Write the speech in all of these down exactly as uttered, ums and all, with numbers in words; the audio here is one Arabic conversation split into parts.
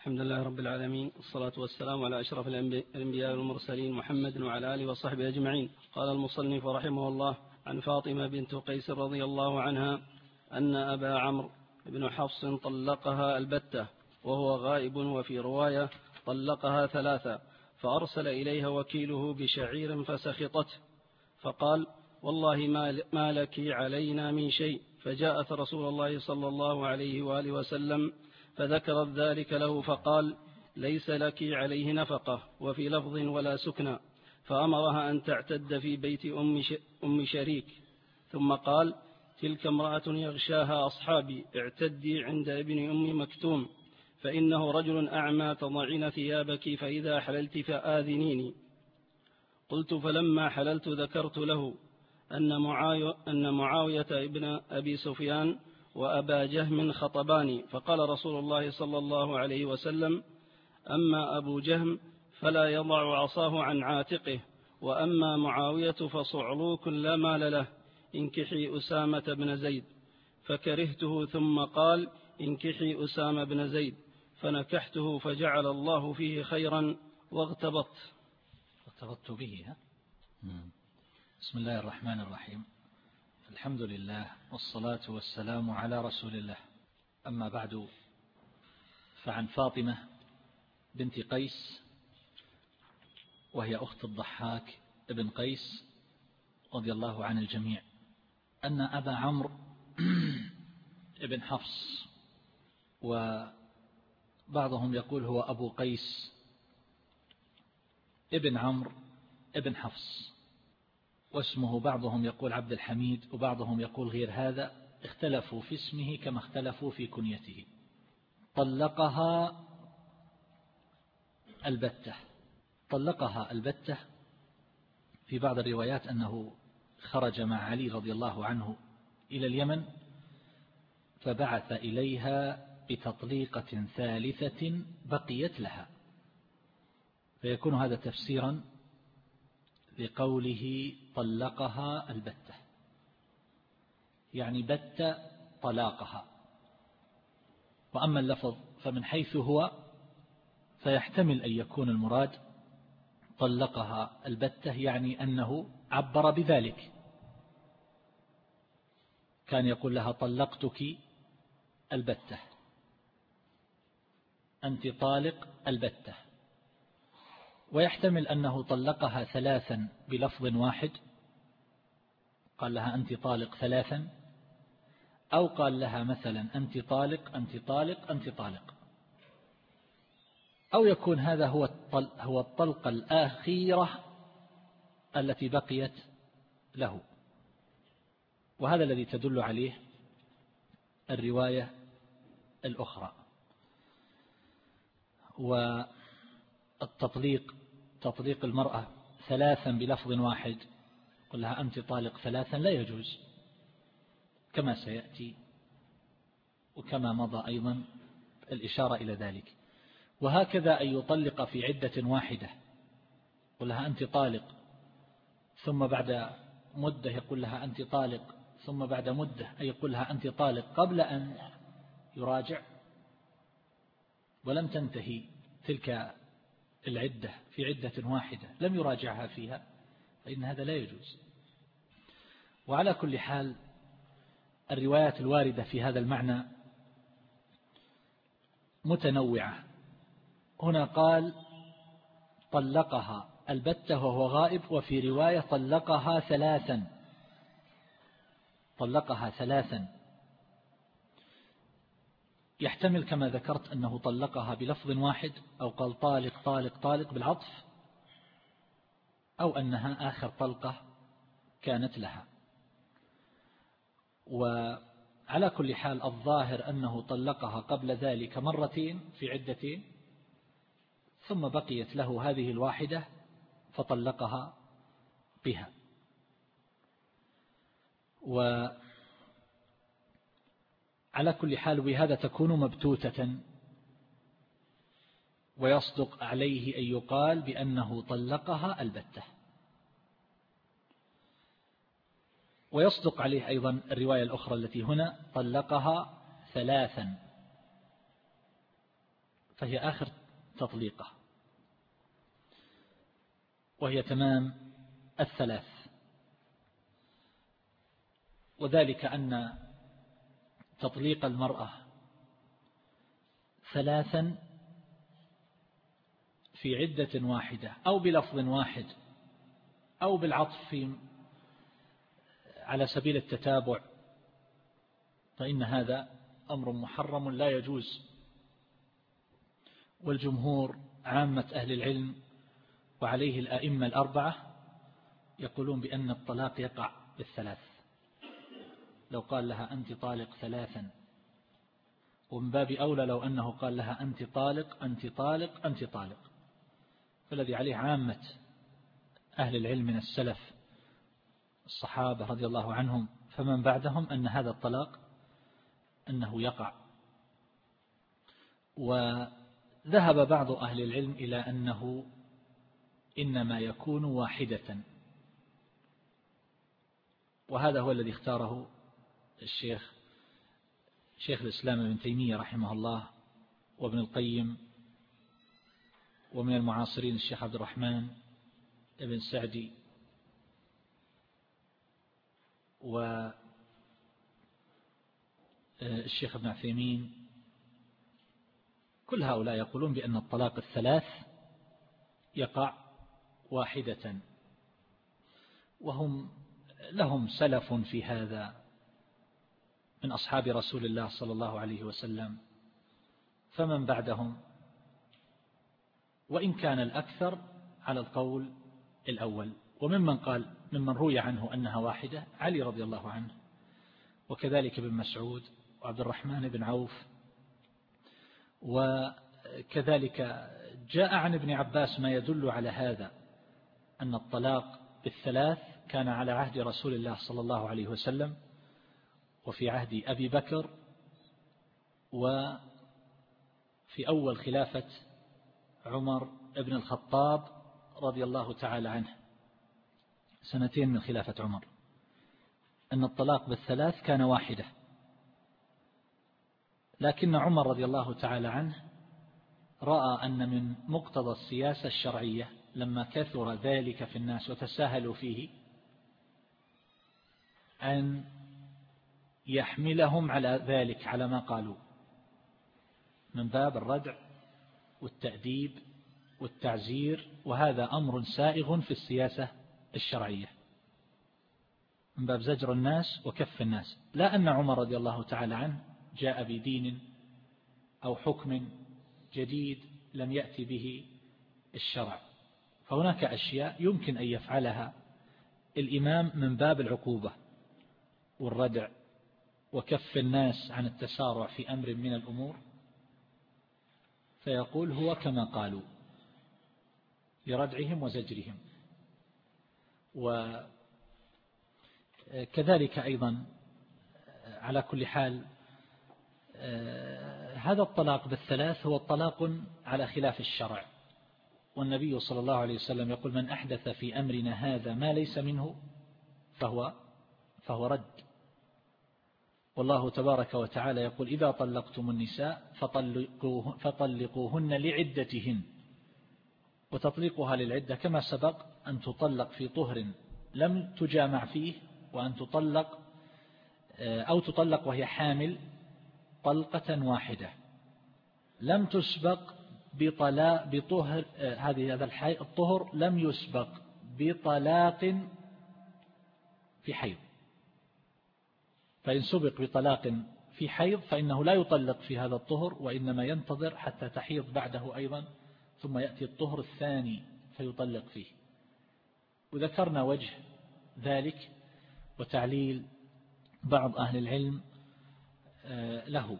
الحمد لله رب العالمين، والصلاة والسلام على أشرف الأنبياء والمرسلين محمد وعلى آله وصحبه أجمعين. قال المصنف رحمه الله: عن فاطمة بنت قيس رضي الله عنها أن أبا عمرو بن حفص طلقها البتة وهو غائب، وفي رواية طلقها ثلاثة، فأرسل إليها وكيله بشعير فسخطته، فقال: والله ما لك علينا من شيء. فجاءت رسول الله صلى الله عليه وآله وسلم فذكرت ذلك له، فقال: ليس لك عليه نفقة، وفي لفظ: ولا سكنى. فأمرها أن تعتد في بيت أم شريك، ثم قال: تلك امرأة يغشاها أصحابي، اعتدي عند ابن أم مكتوم، فإنه رجل أعمى، تضعين ثيابك، فإذا حللت فآذنيني. قلت: فلما حللت ذكرت له أن معاوية ابن أبي سفيان وأبا جهم خطباني، فقال رسول الله صلى الله عليه وسلم: أما أبو جهم فلا يضع عصاه عن عاتقه، وأما معاوية فصعلوك لا مال له، انكحي أسامة بن زيد. فكرهته، ثم قال: انكحي أسامة بن زيد، فنكحته، فجعل الله فيه خيرا واغتبطت. اغتبطت به ها؟ بسم الله الرحمن الرحيم. الحمد لله، والصلاة والسلام على رسول الله. أما بعد، فعن فاطمة بنت قيس، وهي أخت الضحاك ابن قيس رضي الله عن الجميع، أن أبا عمرو ابن حفص، وبعضهم يقول هو أبو قيس ابن عمرو ابن حفص، واسمه بعضهم يقول عبد الحميد، وبعضهم يقول غير هذا، اختلفوا في اسمه كما اختلفوا في كنيته. طلقها البتة، طلقها البتة. في بعض الروايات أنه خرج مع علي رضي الله عنه إلى اليمن، فبعث إليها بتطليقة ثالثة بقيت لها، فيكون هذا تفسيرا لقوله طلقها البتة، يعني بت طلاقها. وأما اللفظ فمن حيث هو فيحتمل أن يكون المراد طلقها البتة، يعني أنه عبر بذلك، كان يقول لها: طلقتك البتة، أنت طالق البتة. ويحتمل أنه طلقها ثلاثا بلفظ واحد، قال لها: أنت طالق ثلاثا، أو قال لها مثلا: أنت طالق أنت طالق أنت طالق، أو يكون هذا هو هو الطلقة الأخيرة التي بقيت له. وهذا الذي تدل عليه الرواية الأخرى. والتطليق، تطليق المرأة ثلاثا بلفظ واحد، قل لها: أنت طالق ثلاثا، لا يجوز، كما سيأتي وكما مضى أيضا الإشارة إلى ذلك. وهكذا أن يطلق في عدة واحدة، قل لها: أنت طالق، ثم بعد مدة يقول لها: أنت طالق، ثم بعد مدة أي يقول لها: أنت طالق، قبل أن يراجع، ولم تنتهي تلك العدة في عدة واحدة لم يراجعها فيها، فإن هذا لا يجوز. وعلى كل حال، الروايات الواردة في هذا المعنى متنوعة. هنا قال: طلقها البتة وهو غائب، وفي رواية: طلقها ثلاثا، طلقها ثلاثا. يحتمل كما ذكرت أنه طلقها بلفظ واحد، أو قال: طالق طالق طالق بالعطف، أو أنها آخر طلقة كانت لها. وعلى كل حال الظاهر أنه طلقها قبل ذلك مرتين في عدتين، ثم بقيت له هذه الواحدة فطلقها بها. وعلى كل حال بهذا تكون مبتوتة، ويصدق عليه أن يقال بأنه طلقها البتة. ويصدق عليه أيضا الرواية الأخرى التي هنا: طلقها ثلاثا، فهي آخر تطليقة، وهي تمام الثلاث. وذلك أن تطليق المرأة ثلاثا في عدة واحدة أو بلفظ واحد أو بالعطف في على سبيل التتابع، فإن هذا أمر محرم لا يجوز. والجمهور عامة أهل العلم وعليه الأئمة الأربعة يقولون بأن الطلاق يقع بالثلاث. لو قال لها أنت طالق ثلاثا، ومن باب أولى لو أنه قال لها أنت طالق أنت طالق أنت طالق. فالذي عليه عامة أهل العلم من السلف الصحابة رضي الله عنهم فمن بعدهم أن هذا الطلاق أنه يقع. وذهب بعض أهل العلم إلى أنه إنما يكون واحدة، وهذا هو الذي اختاره الشيخ شيخ الإسلام ابن تيمية رحمه الله وابن القيم، ومن المعاصرين الشيخ عبد الرحمن ابن سعدي والشيخ ابن عثيمين. كل هؤلاء يقولون بأن الطلاق الثلاث يقع واحدة، وهم لهم سلف في هذا من أصحاب رسول الله صلى الله عليه وسلم فمن بعدهم، وإن كان الأكثر على القول الأول. وممن قال ممن روي عنه أنها واحدة علي رضي الله عنه، وكذلك ابن مسعود وعبد الرحمن بن عوف، وكذلك جاء عن ابن عباس ما يدل على هذا، أن الطلاق بالثلاث كان على عهد رسول الله صلى الله عليه وسلم وفي عهد أبي بكر وفي أول خلافة عمر بن الخطاب رضي الله تعالى عنه، سنتين من خلافة عمر، أن الطلاق بالثلاث كان واحدة. لكن عمر رضي الله تعالى عنه رأى أن من مقتضى السياسة الشرعية لما كثر ذلك في الناس وتساهلوا فيه أن يحملهم على ذلك على ما قالوا من باب الردع والتأديب والتعزير، وهذا أمر سائغ في السياسة الشرعية من باب زجر الناس وكف الناس، لا أن عمر رضي الله تعالى عنه جاء بدين أو حكم جديد لم يأتي به الشرع. فهناك أشياء يمكن أن يفعلها الإمام من باب العقوبة والردع وكف الناس عن التسارع في أمر من الأمور، فيقول هو كما قالوا لردعهم وزجرهم. وكذلك أيضا على كل حال هذا الطلاق بالثلاث هو الطلاق على خلاف الشرع، والنبي صلى الله عليه وسلم يقول من أحدث في أمرنا هذا ما ليس منه فهو فهو رد. والله تبارك وتعالى يقول إذا طلقتم النساء فطلقوه فطلقوهن لعدتهن، وتطليقها للعدة كما سبق أن تطلق في طهر لم تجامع فيه، وأن تطلق أو تطلق وهي حامل طلقة واحدة لم تسبق بطلاق بطهر، هذه هذا الطهر لم يسبق بطلاق في حيض، فإن سبق بطلاق في حيض فإنه لا يطلق في هذا الطهر، وإنما ينتظر حتى تحيض بعده أيضا ثم يأتي الطهر الثاني فيطلق فيه. وذكرنا وجه ذلك وتعليل بعض أهل العلم له.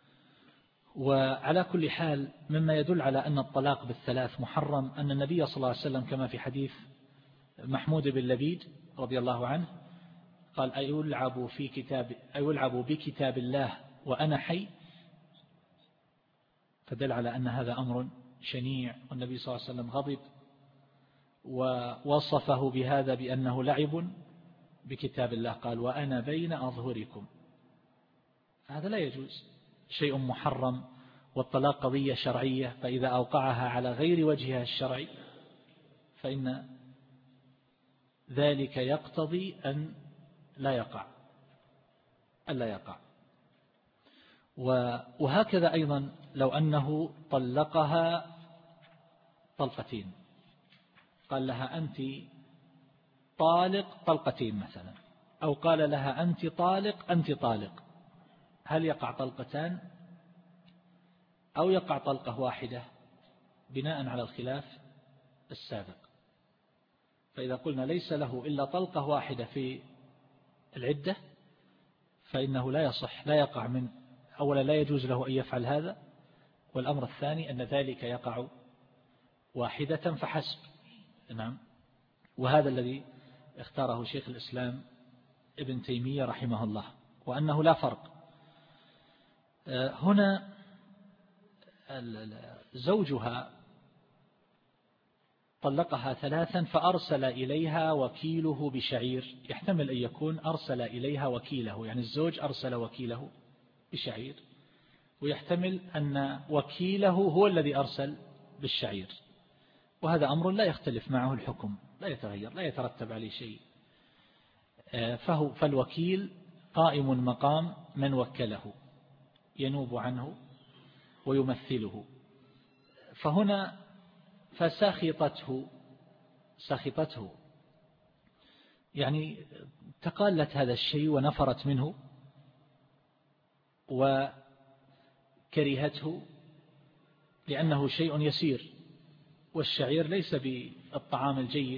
وعلى كل حال مما يدل على أن الطلاق بالثلاث محرم أن النبي صلى الله عليه وسلم كما في حديث محمود بن لبيد رضي الله عنه قال أيلعب في كتاب أيلعب بكتاب الله وأنا حي، فدل على أن هذا أمر شنيع، والنبي صلى الله عليه وسلم غضب ووصفه بهذا بأنه لعب بكتاب الله، قال وأنا بين أظهركم. هذا لا يجوز، شيء محرم والطلاق قضية شرعية، فإذا أوقعها على غير وجهها الشرعي فإن ذلك يقتضي أن لا يقع ألا يقع. وهكذا أيضا لو أنه طلقها طلقتين، قال لها أنت طالق طلقتين مثلا، أو قال لها أنت طالق أنت طالق، هل يقع طلقتان أو يقع طلقة واحدة بناء على الخلاف السابق؟ فإذا قلنا ليس له إلا طلقة واحدة في العدة فإنه لا يصح، لا يقع من أولا لا يجوز له أن يفعل هذا، والأمر الثاني أن ذلك يقع واحدة فحسب. نعم. وهذا الذي اختاره شيخ الإسلام ابن تيمية رحمه الله، وأنه لا فرق. هنا زوجها طلقها ثلاثا فأرسل إليها وكيله بشعير، يحتمل أن يكون أرسل إليها وكيله، يعني الزوج أرسل وكيله بشعير، ويحتمل أن وكيله هو الذي أرسل بالشعير، وهذا أمر لا يختلف معه الحكم، لا يتغير، لا يترتب عليه شيء. فهو فالوكيل قائم مقام من وكله، ينوب عنه ويمثله. فهنا فسخطته سخطته يعني تقالت هذا الشيء ونفرت منه وكرهته لأنه شيء يسير، والشعير ليس بالطعام الجيد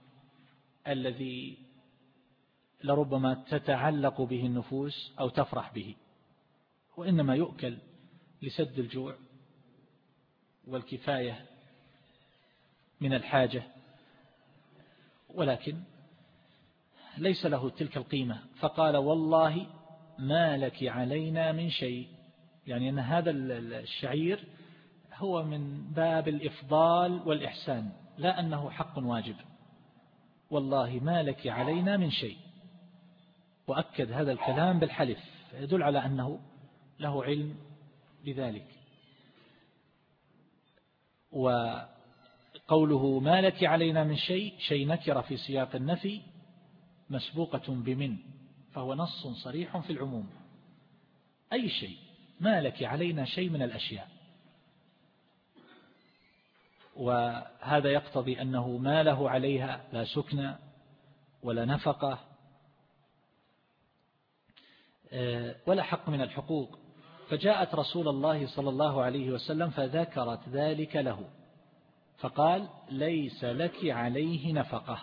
الذي لربما تتعلق به النفوس أو تفرح به، وإنما يؤكل لسد الجوع والكفاية من الحاجة، ولكن ليس له تلك القيمة. فقال والله ما لك علينا من شيء، يعني أن هذا الشعير هو من باب الإفضال والإحسان، لا أنه حق واجب. والله ما لك علينا من شيء، وأكد هذا الكلام بالحلف، يدل على أنه له علم بذلك. وقوله ما لك علينا من شيء، شيء نكر في سياق النفي مسبوقة بمن، فهو نص صريح في العموم، أي شيء، ما لك علينا شيء من الأشياء. وهذا يقتضي أنه ما له عليها لا سكن ولا نفقة ولا حق من الحقوق. فجاءت رسول الله صلى الله عليه وسلم فذكرت ذلك له، فقال ليس لك عليه نفقة.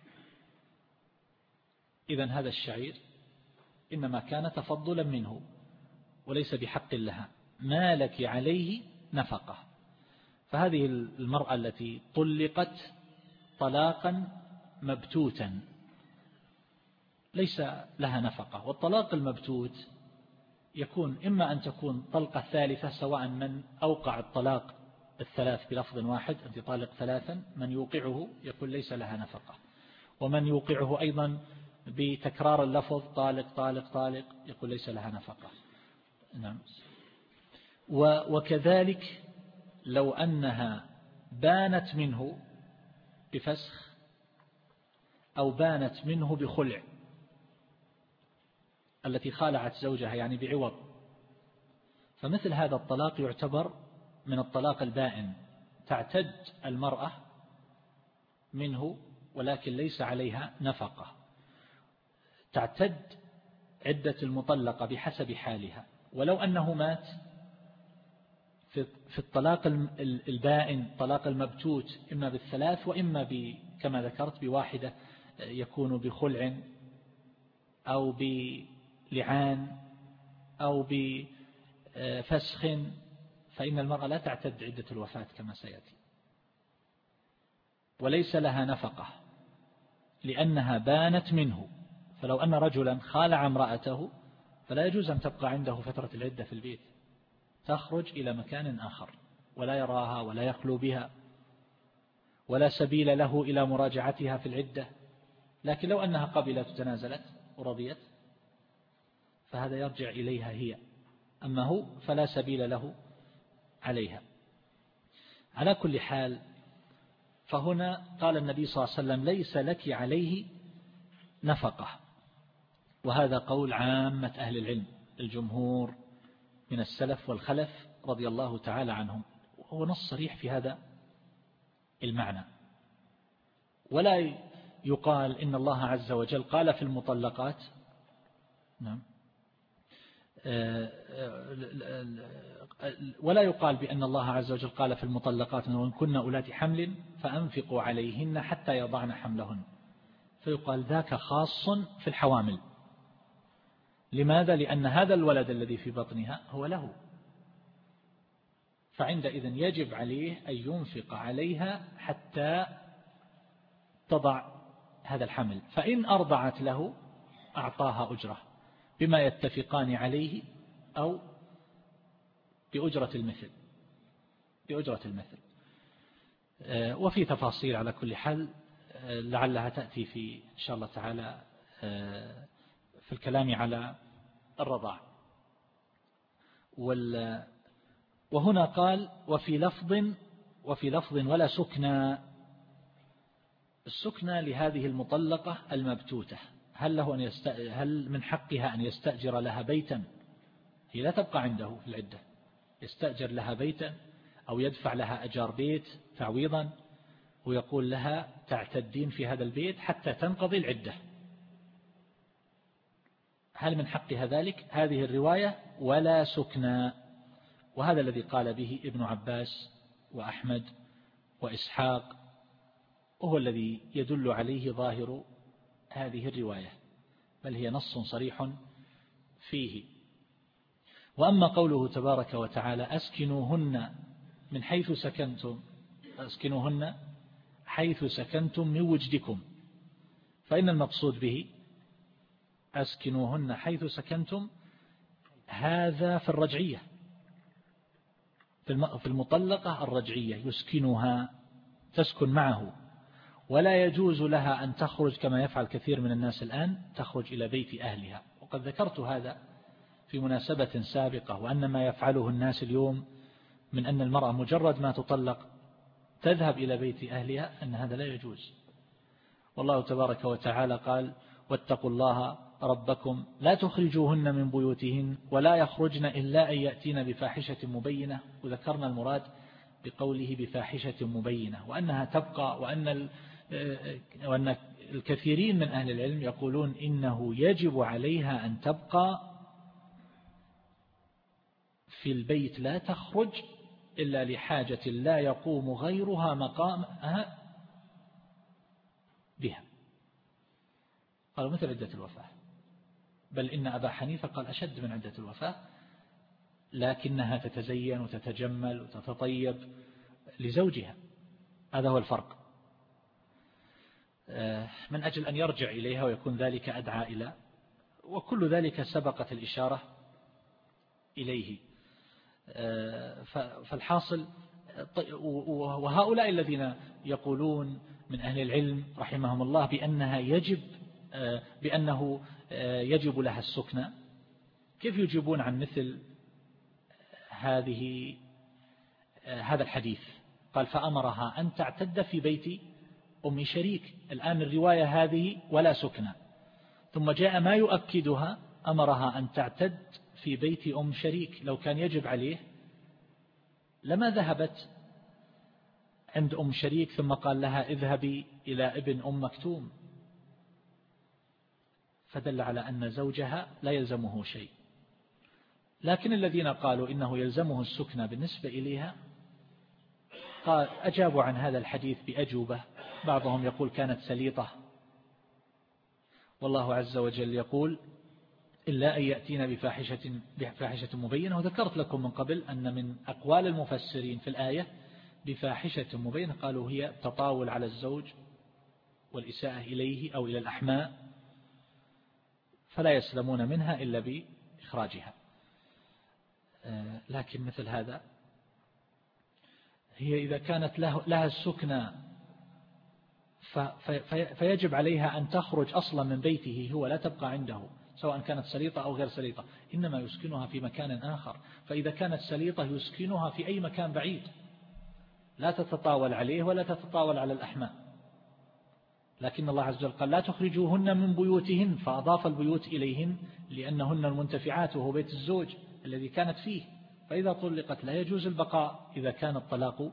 إذن هذا الشعير إنما كان تفضلا منه وليس بحق لها، ما لك عليه نفقة. فهذه المرأة التي طلقت طلاقا مبتوتا ليس لها نفقة. والطلاق المبتوت يكون إما أن تكون طلقة ثالثة، سواء من أوقع الطلاق الثلاث بلفظ واحد أنت طالق ثلاثا، من يوقعه يقول ليس لها نفقة، ومن يوقعه أيضا بتكرار اللفظ طالق طالق طالق يقول ليس لها نفقة. نعم. وكذلك لو أنها بانت منه بفسخ أو بانت منه بخلع، التي خالعت زوجها يعني بعوض، فمثل هذا الطلاق يعتبر من الطلاق البائن، تعتد المرأة منه ولكن ليس عليها نفقة، تعتد عدة المطلقة بحسب حالها. ولو أنه مات في الطلاق البائن طلاق المبتوت إما بالثلاث وإما كما ذكرت بواحدة، يكون بخلع أو بلعان أو بفسخ، فإن المرأة لا تعتد عدة الوفاة كما سيأتي، وليس لها نفقة لأنها بانت منه. فلو أن رجلا خالع امرأته فلا يجوز أن تبقى عنده فترة العدة في البيت، تخرج إلى مكان آخر ولا يراها ولا يخلو بها ولا سبيل له إلى مراجعتها في العدة. لكن لو أنها قبلت وتنازلت ورضيت فهذا يرجع إليها هي، أما هو فلا سبيل له عليها. على كل حال، فهنا قال النبي صلى الله عليه وسلم ليس لك عليه نفقة، وهذا قول عامة أهل العلم الجمهور من السلف والخلف رضي الله تعالى عنهم، وهو نص صريح في هذا المعنى. ولا يقال إن الله عز وجل قال في المطلقات نعم ولا يقال بأن الله عز وجل قال في المطلقات وإن كن أولات حمل فأنفقوا عليهن حتى يضعن حملهن، فيقال ذاك خاص في الحوامل. لماذا؟ لأن هذا الولد الذي في بطنها هو له، فعندئذ يجب عليه أن ينفق عليها حتى تضع هذا الحمل، فإن أرضعت له أعطاها أجرة بما يتفقان عليه أو بأجرة المثل بأجرة المثل وفي تفاصيل على كل حال لعلها تأتي في إن شاء الله تعالى في الكلام على الرضاع. وهنا قال وفي لفظ وفي لفظ ولا سكنى. السكنى لهذه المطلقة المبتوتة، هل له أن يست... هل من حقها أن يستأجر لها بيتا؟ هي لا تبقى عنده في العدة، يستأجر لها بيتا أو يدفع لها أجار بيت تعويضا ويقول لها تعتدين في هذا البيت حتى تنقضي العدة. هل من حقها ذلك؟ هذه الرواية ولا سكنى، وهذا الذي قال به ابن عباس وأحمد وإسحاق، وهو الذي يدل عليه ظاهر هذه الرواية، بل هي نص صريح فيه. وأما قوله تبارك وتعالى أسكنوهن من حيث سكنتم أسكنوهن حيث سكنتم من وجدكم، فإن المقصود به أسكنوهن حيث سكنتم هذا في الرجعية، في المطلقة الرجعية يسكنها تسكن معه، ولا يجوز لها أن تخرج كما يفعل كثير من الناس الآن، تخرج إلى بيت أهلها. وقد ذكرت هذا في مناسبة سابقة، وأن ما يفعله الناس اليوم من أن المرأة مجرد ما تطلق تذهب إلى بيت أهلها، أن هذا لا يجوز. والله تبارك وتعالى قال واتقوا الله ربكم لا تخرجوهن من بيوتهن ولا يخرجن إلا أن يأتين بفاحشة مبينة، وذكرنا المراد بقوله بفاحشة مبينة وأنها تبقى، وأن وأن الكثيرين من أهل العلم يقولون إنه يجب عليها أن تبقى في البيت لا تخرج إلا لحاجة لا يقوم غيرها مقامها بها. قالوا مثل عدة الوفاة، بل إن أبا حنيفة قال أشد من عدة الوفاة، لكنها تتزين وتتجمل وتتطيب لزوجها، هذا هو الفرق، من أجل أن يرجع إليها ويكون ذلك أدعى إلى، وكل ذلك سبقت الإشارة إليه. فالحاصل وهؤلاء الذين يقولون من أهل العلم رحمهم الله بأنها يجب بأنه يجب لها السكنى، كيف يجيبون عن مثل هذه هذا الحديث؟ قال فأمرها أن تعتد في بيت أم شريك. الآن الرواية هذه ولا سكنى، ثم جاء ما يؤكدها أمرها أن تعتد في بيت أم شريك. لو كان يجب عليه لما ذهبت عند أم شريك ثم قال لها اذهبي إلى ابن أم مكتوم، فدل على أن زوجها لا يلزمه شيء. لكن الذين قالوا إنه يلزمه السكنى بالنسبة إليها قال أجابوا عن هذا الحديث بأجوبة. بعضهم يقول كانت سليطة، والله عز وجل يقول إلا أن يأتينا بفاحشة, بفاحشة مبينة. وذكرت لكم من قبل أن من أقوال المفسرين في الآية بفاحشة مبينة قالوا هي تطاول على الزوج والإساءة إليه أو إلى الأحماء، فلا يسلمون منها إلا بإخراجها. لكن مثل هذا هي إذا كانت لها السكنى فيجب عليها أن تخرج أصلا من بيته هو، لا تبقى عنده، سواء كانت سليطة أو غير سليطة، إنما يسكنها في مكان آخر. فإذا كانت سليطة يسكنها في أي مكان بعيد لا تتطاول عليه ولا تتطاول على الأحماء. لكن الله عز وجل قال لا تخرجوهن من بيوتهن، فأضاف البيوت إليهن لأنهن المنتفعات، وهو بيت الزوج الذي كانت فيه. فإذا طلقت لا يجوز البقاء إذا كان الطلاق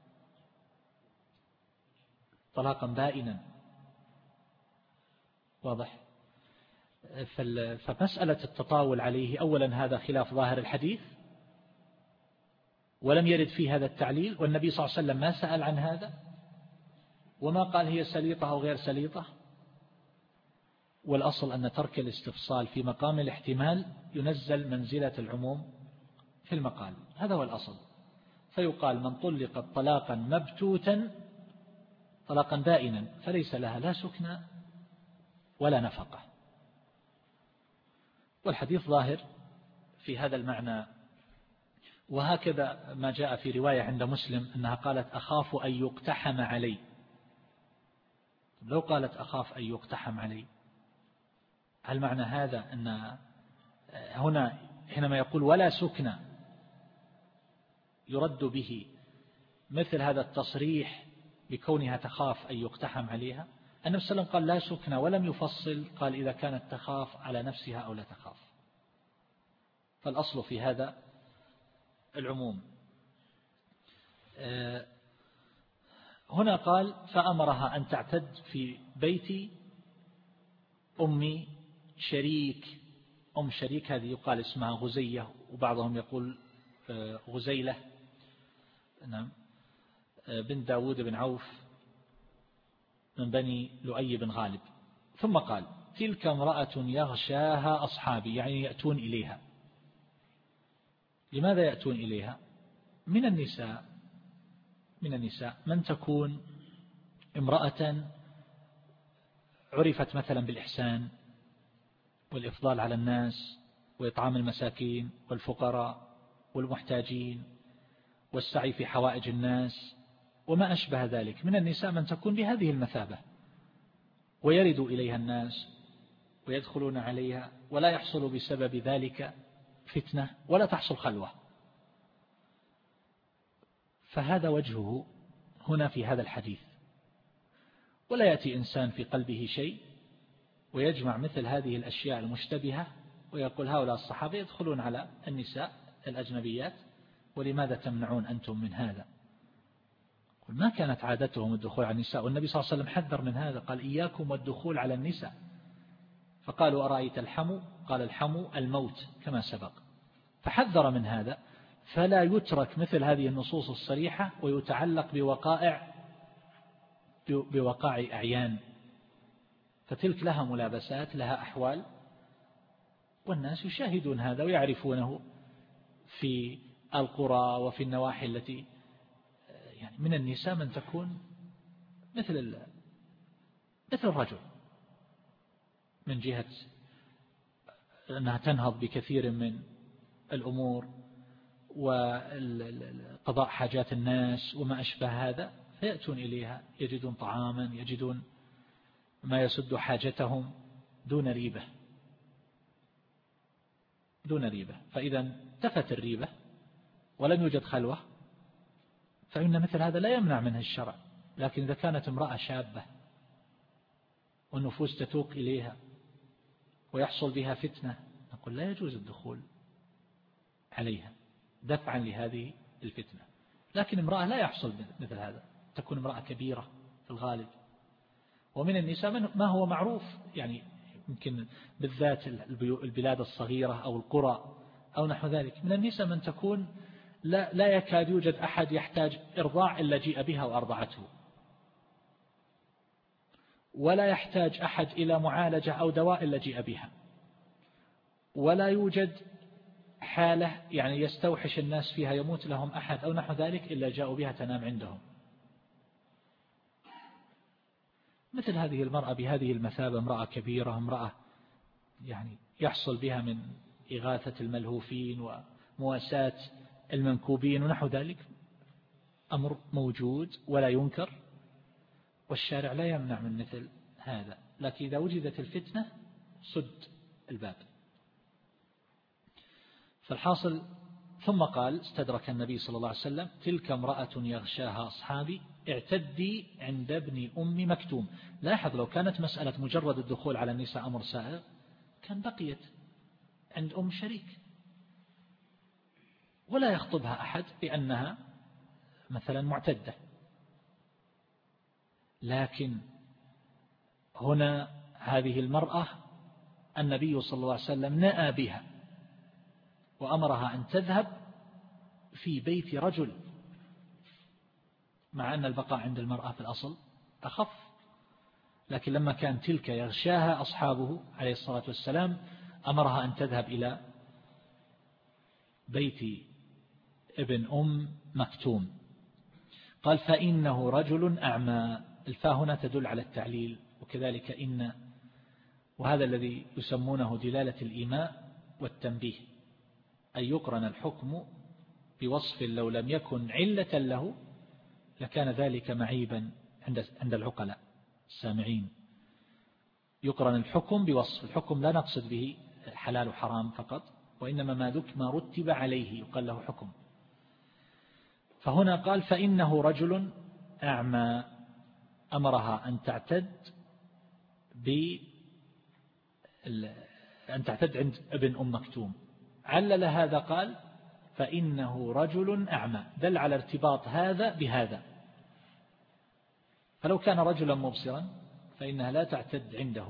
طلاقا بائنا. واضح؟ فمسألة التطاول عليه أولا هذا خلاف ظاهر الحديث، ولم يرد فيه هذا التعليل، والنبي صلى الله عليه وسلم ما سأل عن هذا وما قال هي سليطة أو غير سليطة. والأصل أن ترك الاستفصال في مقام الاحتمال ينزل منزلة العموم في المقال، هذا هو الأصل. فيقال من طلق طلاقا مبتوتا طلاقا بائنا فليس لها لا سكنى ولا نفقة. والحديث ظاهر في هذا المعنى. وهكذا ما جاء في رواية عند مسلم أنها قالت أخاف أن يقتحم علي. لو قالت أخاف أن يقتحم علي، هل معنى هذا أن هنا حينما يقول ولا سكنى يرد به مثل هذا التصريح بكونها تخاف أن يقتحم عليها؟ النبي صلى الله عليه وسلم قال لا سكنى ولم يفصل، قال إذا كانت تخاف على نفسها أو لا تخاف. فالأصل في هذا العموم. هنا قال فأمرها أن تعتد في بيت أم شريك. أم شريك هذه يقال اسمها غزية، وبعضهم يقول غزيلة، نعم، بن داود بن عوف من بني لؤي بن غالب. ثم قال تلك امرأة يغشاها أصحابي، يعني يأتون إليها. لماذا يأتون إليها؟ من النساء من النساء من تكون امرأة عرفت مثلا بالإحسان والإفضال على الناس وإطعام المساكين والفقراء والمحتاجين والسعي في حوائج الناس وما أشبه ذلك. من النساء من تكون بهذه المثابة ويرد إليها الناس ويدخلون عليها ولا يحصل بسبب ذلك فتنة ولا تحصل خلوة. فهذا وجهه هنا في هذا الحديث. ولا يأتي إنسان في قلبه شيء ويجمع مثل هذه الأشياء المشتبهة ويقول هؤلاء الصحابة يدخلون على النساء الأجنبيات ولماذا تمنعون أنتم من هذا؟ ما كانت عادتهم الدخول على النساء، والنبي صلى الله عليه وسلم حذر من هذا، قال إياكم والدخول على النساء. فقالوا أرأيت الحمو؟ قال الحمو الموت كما سبق. فحذر من هذا، فلا يترك مثل هذه النصوص الصريحة ويتعلق بوقائع بوقائع أعيان، فتلك لها ملابسات، لها أحوال، والناس يشاهدون هذا ويعرفونه في القرى وفي النواحي التي يعني من النساء من تكون مثل مثل الرجل من جهة أنها تنهض بكثير من الأمور وقضاء حاجات الناس وما أشبه هذا، فيأتون إليها يجدون طعاما، يجدون ما يسد حاجتهم دون ريبة دون ريبة. فإذا انتفت الريبة ولم يوجد خلوة فإن مثل هذا لا يمنع منه الشرع. لكن إذا كانت امرأة شابة والنفوس تتوق إليها ويحصل بها فتنة، نقول لا يجوز الدخول عليها دفعا لهذه الفتنة. لكن امرأة لا يحصل مثل هذا، تكون امرأة كبيرة في الغالب. ومن النساء ما هو معروف، يعني يمكن بالذات البلاد الصغيرة أو القرى أو نحو ذلك، من النساء من تكون لا, لا يكاد يوجد أحد يحتاج إرضاع إلا جيء بها وأرضعته، ولا يحتاج أحد إلى معالجة أو دواء إلا جيء بها، ولا يوجد حالة يعني يستوحش الناس فيها يموت لهم أحد أو نحو ذلك إلا جاءوا بها تنام عندهم. مثل هذه المرأة بهذه المثابة، امرأة كبيرة، امرأة يعني يحصل بها من إغاثة الملهوفين ومواساة المنكوبين ونحو ذلك، أمر موجود ولا ينكر، والشارع لا يمنع من مثل هذا. لكن إذا وجدت الفتنة صد الباب. فالحاصل ثم قال استدرك النبي صلى الله عليه وسلم تلك امرأة يغشاها أصحابي اعتدي عند ابن أم مكتوم. لاحظ لو كانت مسألة مجرد الدخول على النساء أمر سائغ كان بقيت عند أم شريك ولا يخطبها أحد بأنها مثلا معتدة، لكن هنا هذه المرأة النبي صلى الله عليه وسلم نأى بها وأمرها أن تذهب في بيت رجل، مع أن البقاء عند المرأة في الأصل أخف، لكن لما كان تلك يغشاها أصحابه عليه الصلاة والسلام أمرها أن تذهب إلى بيت ابن أم مكتوم. قال فإنه رجل أعمى. الفاء هنا تدل على التعليل، وكذلك إن، وهذا الذي يسمونه دلالة الإيماء والتنبيه، أن يقرن الحكم بوصف لو لم يكن علة له لكان ذلك معيبا عند عند العقلاء السامعين. يقرن الحكم بوصف، الحكم لا نقصد به حلال وحرام فقط، وإنما ما ذك ما رتب عليه يقال له حكم. فهنا قال فإنه رجل أعمى أمرها أن تعتد ب أن تعتد عند ابن أم مكتوم. علل هذا قال فإنه رجل أعمى، دل على ارتباط هذا بهذا. فلو كان رجلا مبصرا فإنها لا تعتد عنده،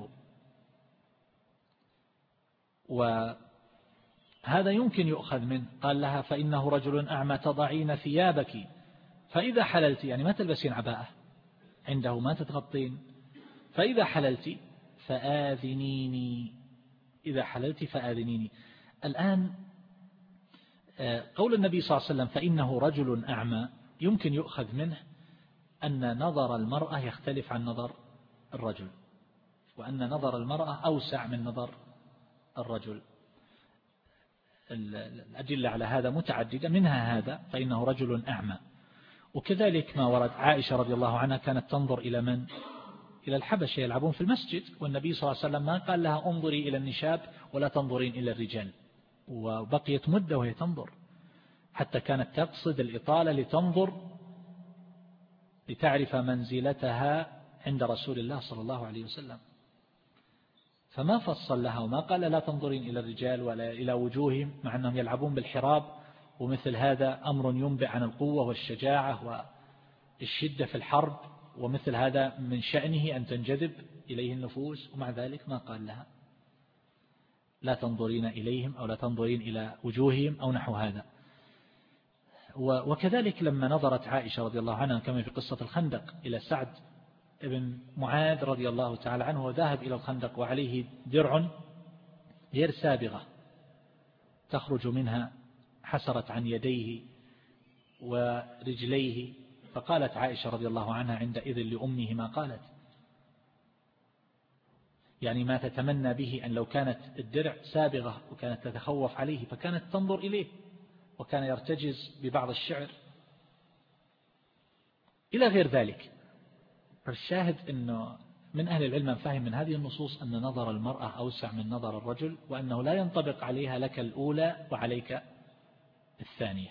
وهذا يمكن يؤخذ منه. قال لها فإنه رجل أعمى تضعين ثيابك فإذا حللت، يعني ما تلبسين عباءة عنده، ما تتغطين، فإذا حللت فآذنيني، إذا حللت فآذنيني. الآن قول النبي صلى الله عليه وسلم فإنه رجل أعمى يمكن يؤخذ منه أن نظر المرأة يختلف عن نظر الرجل، وأن نظر المرأة أوسع من نظر الرجل. الأدلة على هذا متعددة، منها هذا فإنه رجل أعمى. وكذلك ما ورد عائشة رضي الله عنها كانت تنظر إلى من؟ إلى الحبشة يلعبون في المسجد، والنبي صلى الله عليه وسلم ما قال لها انظري إلى النشاب ولا تنظرين إلى الرجال، وبقيت مدة وهي تنظر، حتى كانت تقصد الإطالة لتنظر لتعرف منزلتها عند رسول الله صلى الله عليه وسلم. فما فصل لها وما قال لا تنظرين إلى الرجال ولا إلى وجوههم، مع أنهم يلعبون بالحراب، ومثل هذا أمر ينبئ عن القوة والشجاعة والشدة في الحرب، ومثل هذا من شأنه أن تنجذب إليه النفوس، ومع ذلك ما قال لها لا تنظرين إليهم أو لا تنظرين إلى وجوههم أو نحو هذا. وكذلك لما نظرت عائشة رضي الله عنها كما في قصة الخندق إلى سعد بن معاذ رضي الله تعالى عنه، وذهب إلى الخندق وعليه درع غير سابغة تخرج منها حسرت عن يديه ورجليه، فقالت عائشة رضي الله عنها عندئذ لأمه ما قالت، يعني ما تتمنى به، أن لو كانت الدرع سابغة وكانت تتخوف عليه فكانت تنظر إليه، وكان يرتجز ببعض الشعر إلى غير ذلك. فالشاهد أنه من أهل العلم فهم من هذه النصوص أن نظر المرأة أوسع من نظر الرجل، وأنه لا ينطبق عليها لك الأولى وعليك الثانية.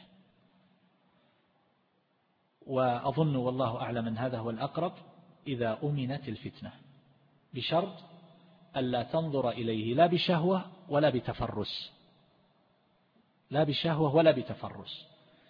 وأظن والله أعلم أن هذا هو الأقرب إذا أمنت الفتنة، بشرط ألا تنظر إليه لا بشهوة ولا بتفرس، لا بشهوة ولا بتفرس.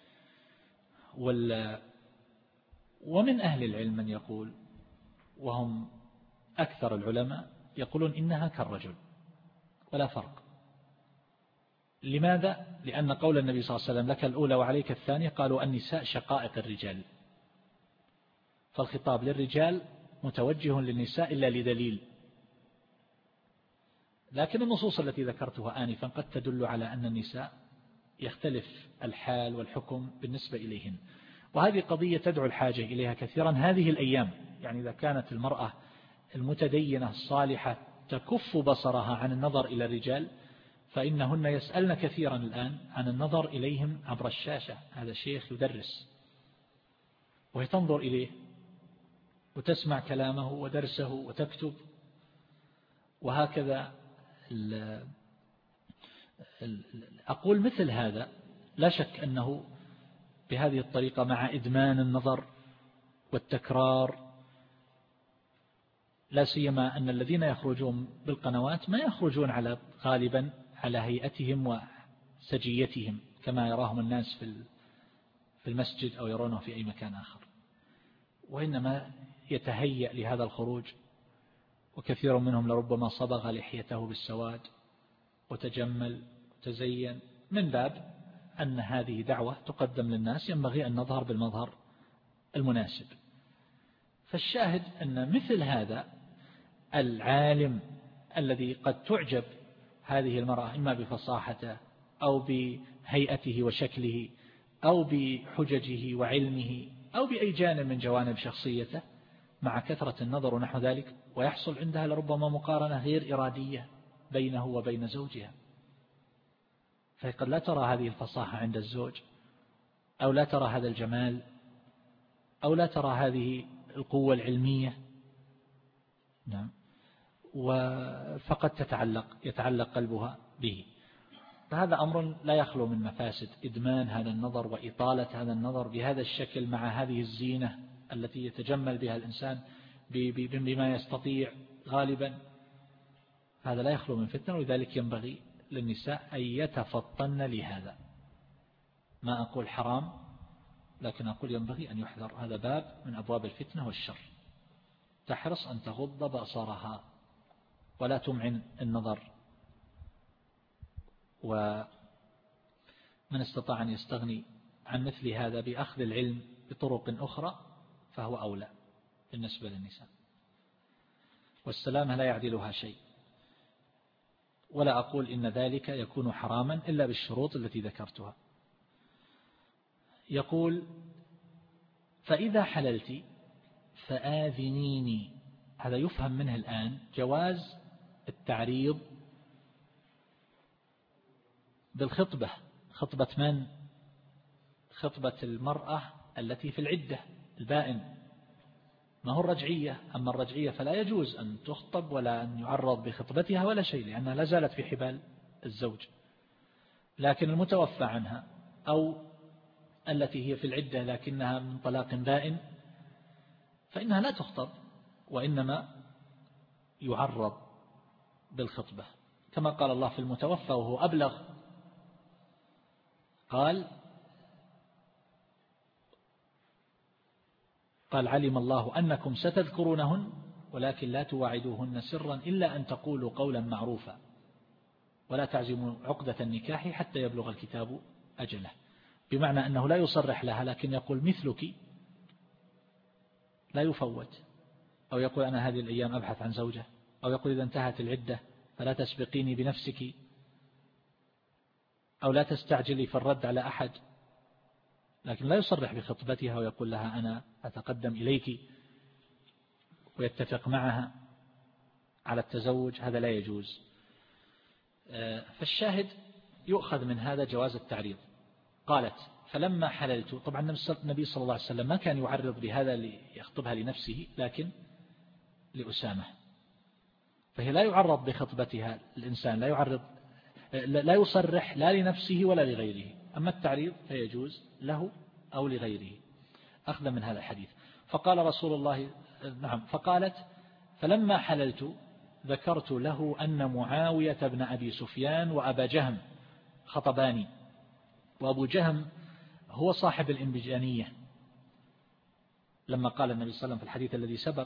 ومن أهل العلم من يقول، وهم أكثر العلماء، يقولون إنها كالرجل ولا فرق. لماذا؟ لأن قول النبي صلى الله عليه وسلم لك الأولى وعليك الثانية، قالوا النساء شقائق الرجال، فالخطاب للرجال متوجه للنساء إلا لدليل. لكن النصوص التي ذكرتها آنفا قد تدل على أن النساء يختلف الحال والحكم بالنسبة إليهن، وهذه قضية تدعو الحاجة إليها كثيرا هذه الأيام. يعني إذا كانت المرأة المتدينة الصالحة تكف بصرها عن النظر إلى الرجال، فإنهن يسألن كثيرا الآن عن النظر إليهم عبر الشاشة. هذا شيخ يدرس وهي تنظر إليه وتسمع كلامه ودرسه وتكتب، وهكذا أقول مثل هذا لا شك أنه بهذه الطريقة مع إدمان النظر والتكرار، لا سيما أن الذين يخرجون بالقنوات ما يخرجون على غالبا على هيئتهم وسجيتهم كما يراهم الناس في المسجد أو يرونه في أي مكان آخر، وإنما يتهيأ لهذا الخروج، وكثير منهم لربما صبغ لحيته بالسواد وتجمل وتزين من باب أن هذه دعوة تقدم للناس ينبغي أن نظهر بالمظهر المناسب. فالشاهد أن مثل هذا العالم الذي قد تعجب هذه المرأة إما بفصاحته أو بهيئته وشكله أو بحججه وعلمه أو بأي جانب من جوانب شخصيته، مع كثرة النظر ونحو ذلك، ويحصل عندها لربما مقارنة غير إرادية بينه وبين زوجها، فقد لا ترى هذه الفصاحة عند الزوج، أو لا ترى هذا الجمال، أو لا ترى هذه القوة العلمية، نعم، فقد تتعلق يتعلق قلبها به. فهذا أمر لا يخلو من مفاسد، إدمان هذا النظر وإطالة هذا النظر بهذا الشكل مع هذه الزينة التي يتجمل بها الإنسان بما يستطيع غالبا، هذا لا يخلو من فتنة، ولذلك ينبغي للنساء أن يتفطن لهذا. ما أقول حرام، لكن أقول ينبغي أن يحذر، هذا باب من أبواب الفتنة والشر، تحرص أن تغض بصرها ولا تمعن النظر، ومن استطاع أن يستغني عن مثل هذا بأخذ العلم بطرق أخرى فهو أولى بالنسبة للنساء، والسلامة لا يعدلها شيء. ولا أقول إن ذلك يكون حراما إلا بالشروط التي ذكرتها. يقول: فإذا حللت فآذنيني. هذا يفهم منه الآن جواز التعريض بالخطبة. خطبة من؟ خطبة المرأة التي في العدة البائن، ما هو الرجعية. أما الرجعية فلا يجوز أن تخطب ولا أن يعرض بخطبتها ولا شيء، لأنها لا زالت في حبال الزوج. لكن المتوفى عنها أو التي هي في العدة لكنها من طلاق بائن فإنها لا تخطب، وإنما يعرض بالخطبة، كما قال الله في المتوفى وهو أبلغ، قال قال علم الله أنكم ستذكرونهن ولكن لا تواعدوهن سرا إلا أن تقولوا قولا معروفا ولا تعزموا عقدة النكاح حتى يبلغ الكتاب أجله، بمعنى أنه لا يصرح لها لكن يقول مثلك لا يفوت، أو يقول أنا هذه الأيام أبحث عن زوجة، أو يقول إذا انتهت العدة فلا تسبقيني بنفسك، أو لا تستعجلي في الرد على أحد، لكن لا يصرح بخطبتها ويقول لها أنا أتقدم إليك ويتفق معها على التزوج، هذا لا يجوز. فالشاهد يؤخذ من هذا جواز التعريض. قالت: فلما حللت. طبعا النبي صلى الله عليه وسلم ما كان يعرض بهذا ليخطبها لنفسه لكن لأسامة، فهي لا يعرض بخطبتها، الإنسان لا يعرض لا يصرح لا لنفسه ولا لغيره، أما التعريض فيجوز له أو لغيره أخذا من هذا الحديث. فقال رسول الله نعم فقالت: فلما حللت ذكرت له أن معاوية بن أبي سفيان وأبا جهم خطباني، وأبو جهم هو صاحب الإنبجانية، لما قال النبي صلى الله عليه وسلم في الحديث الذي سبق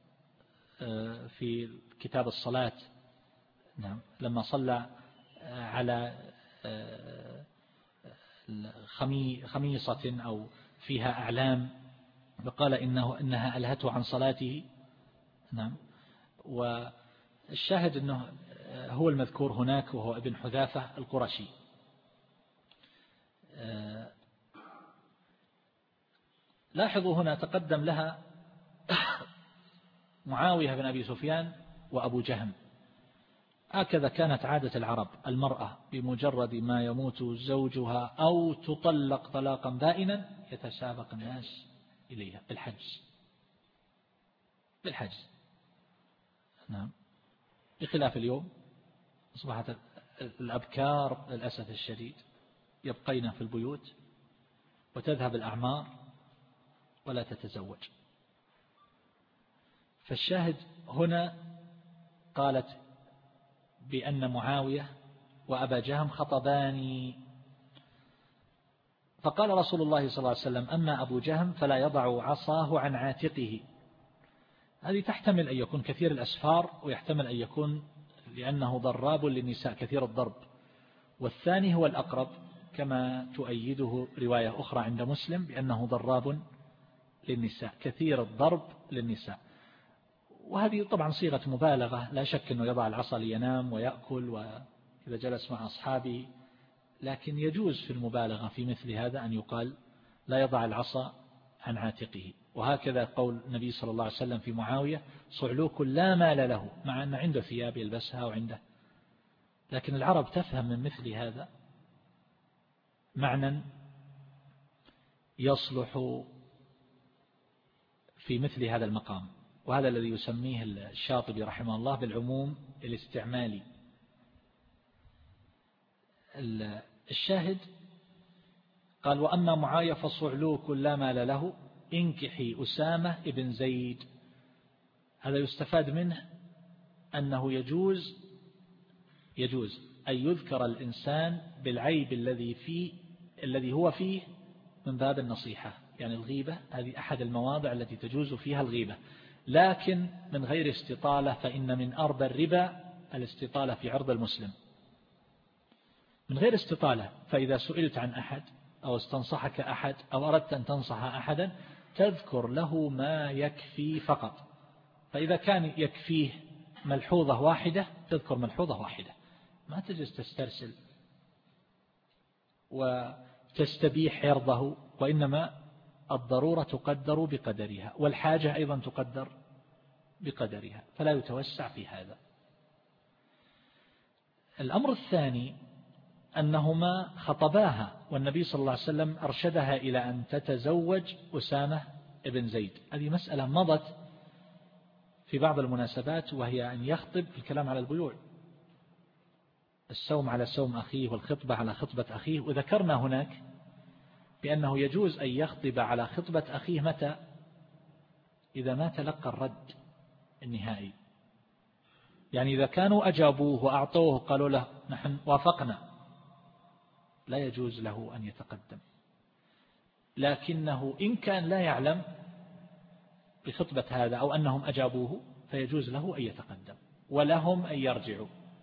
في كتاب الصلاة، نعم، لما صلى على خميصة أو فيها أعلام فقال إنه إنها ألهته عن صلاته، نعم. والشاهد أنه هو المذكور هناك وهو ابن حذافة القرشي. لاحظوا هنا تقدم لها معاوية بن أبي سفيان وأبو جهم. هكذا كانت عادة العرب، المرأة بمجرد ما يموت زوجها أو تطلق طلاقا بائنا يتسابق الناس إليها بالحج بالحج نعم، بخلاف اليوم أصبحت الأبكار للأسف الشديد يبقين في البيوت وتذهب الأعمار ولا تتزوج. فالشاهد هنا قالت بأن معاوية وأبا جهم خطباني، فقال رسول الله صلى الله عليه وسلم: أما أبو جهم فلا يضع عصاه عن عاتقه. هذه تحتمل أن يكون كثير الأسفار، ويحتمل أن يكون لأنه ضراب للنساء كثير الضرب، والثاني هو الأقرب كما تؤيده رواية أخرى عند مسلم بأنه ضراب للنساء كثير الضرب للنساء. وهذه طبعا صيغة مبالغة، لا شك أنه يضع العصا لينام ويأكل وإذا جلس مع أصحابه، لكن يجوز في المبالغة في مثل هذا أن يقال لا يضع العصا عن عاتقه. وهكذا قول النبي صلى الله عليه وسلم في معاوية: صعلوك لا مال له، مع أن عنده ثياب يلبسها وعنده، لكن العرب تفهم من مثل هذا معنى يصلح في مثل هذا المقام، وهذا الذي يسميه الشاطبي رحمه الله بالعموم الاستعمالي. الشاهد قال: وأما معاوية فصعلوك لا مال له انكحي أسامة ابن زيد. هذا يستفاد منه أنه يجوز يجوز أن يذكر الإنسان بالعيب الذي فيه الذي هو فيه من باب النصيحة، يعني الغيبة هذه أحد المواضع التي تجوز فيها الغيبة، لكن من غير استطالة، فإن من أربى الربا الاستطالة في عرض المسلم، من غير استطالة. فإذا سئلت عن أحد أو استنصحك أحد أو أردت أن تنصح أحدا تذكر له ما يكفي فقط، فإذا كان يكفيه ملحوظة واحدة تذكر ملحوظة واحدة، ما تجلس تسترسل وتستبيح عرضه، وإنما الضرورة تقدر بقدرها، والحاجة أيضا تقدر بقدرها، فلا يتوسع في هذا. الأمر الثاني أنهما خطباها، والنبي صلى الله عليه وسلم أرشدها إلى أن تتزوج أسامة ابن زيد. هذه مسألة مضت في بعض المناسبات، وهي أن يخطب في الكلام على البيوع، السوم على سوم أخيه والخطبة على خطبة أخيه. وذكرنا هناك بأنه يجوز أن يخطب على خطبة أخيه متى؟ إذا ما تلقى الرد النهائي، يعني إذا كانوا أجابوه وأعطوه قالوا له نحن وافقنا، لا يجوز له أن يتقدم. لكنه إن كان لا يعلم بخطبة هذا أو أنهم أجابوه فيجوز له أن يتقدم، ولهم أن يرجعوا.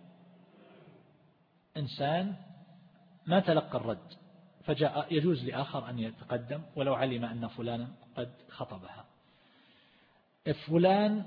إنسان ما تلقى الرد فجاء يجوز لآخر أن يتقدم ولو علم أن فلانا قد خطبها. فلان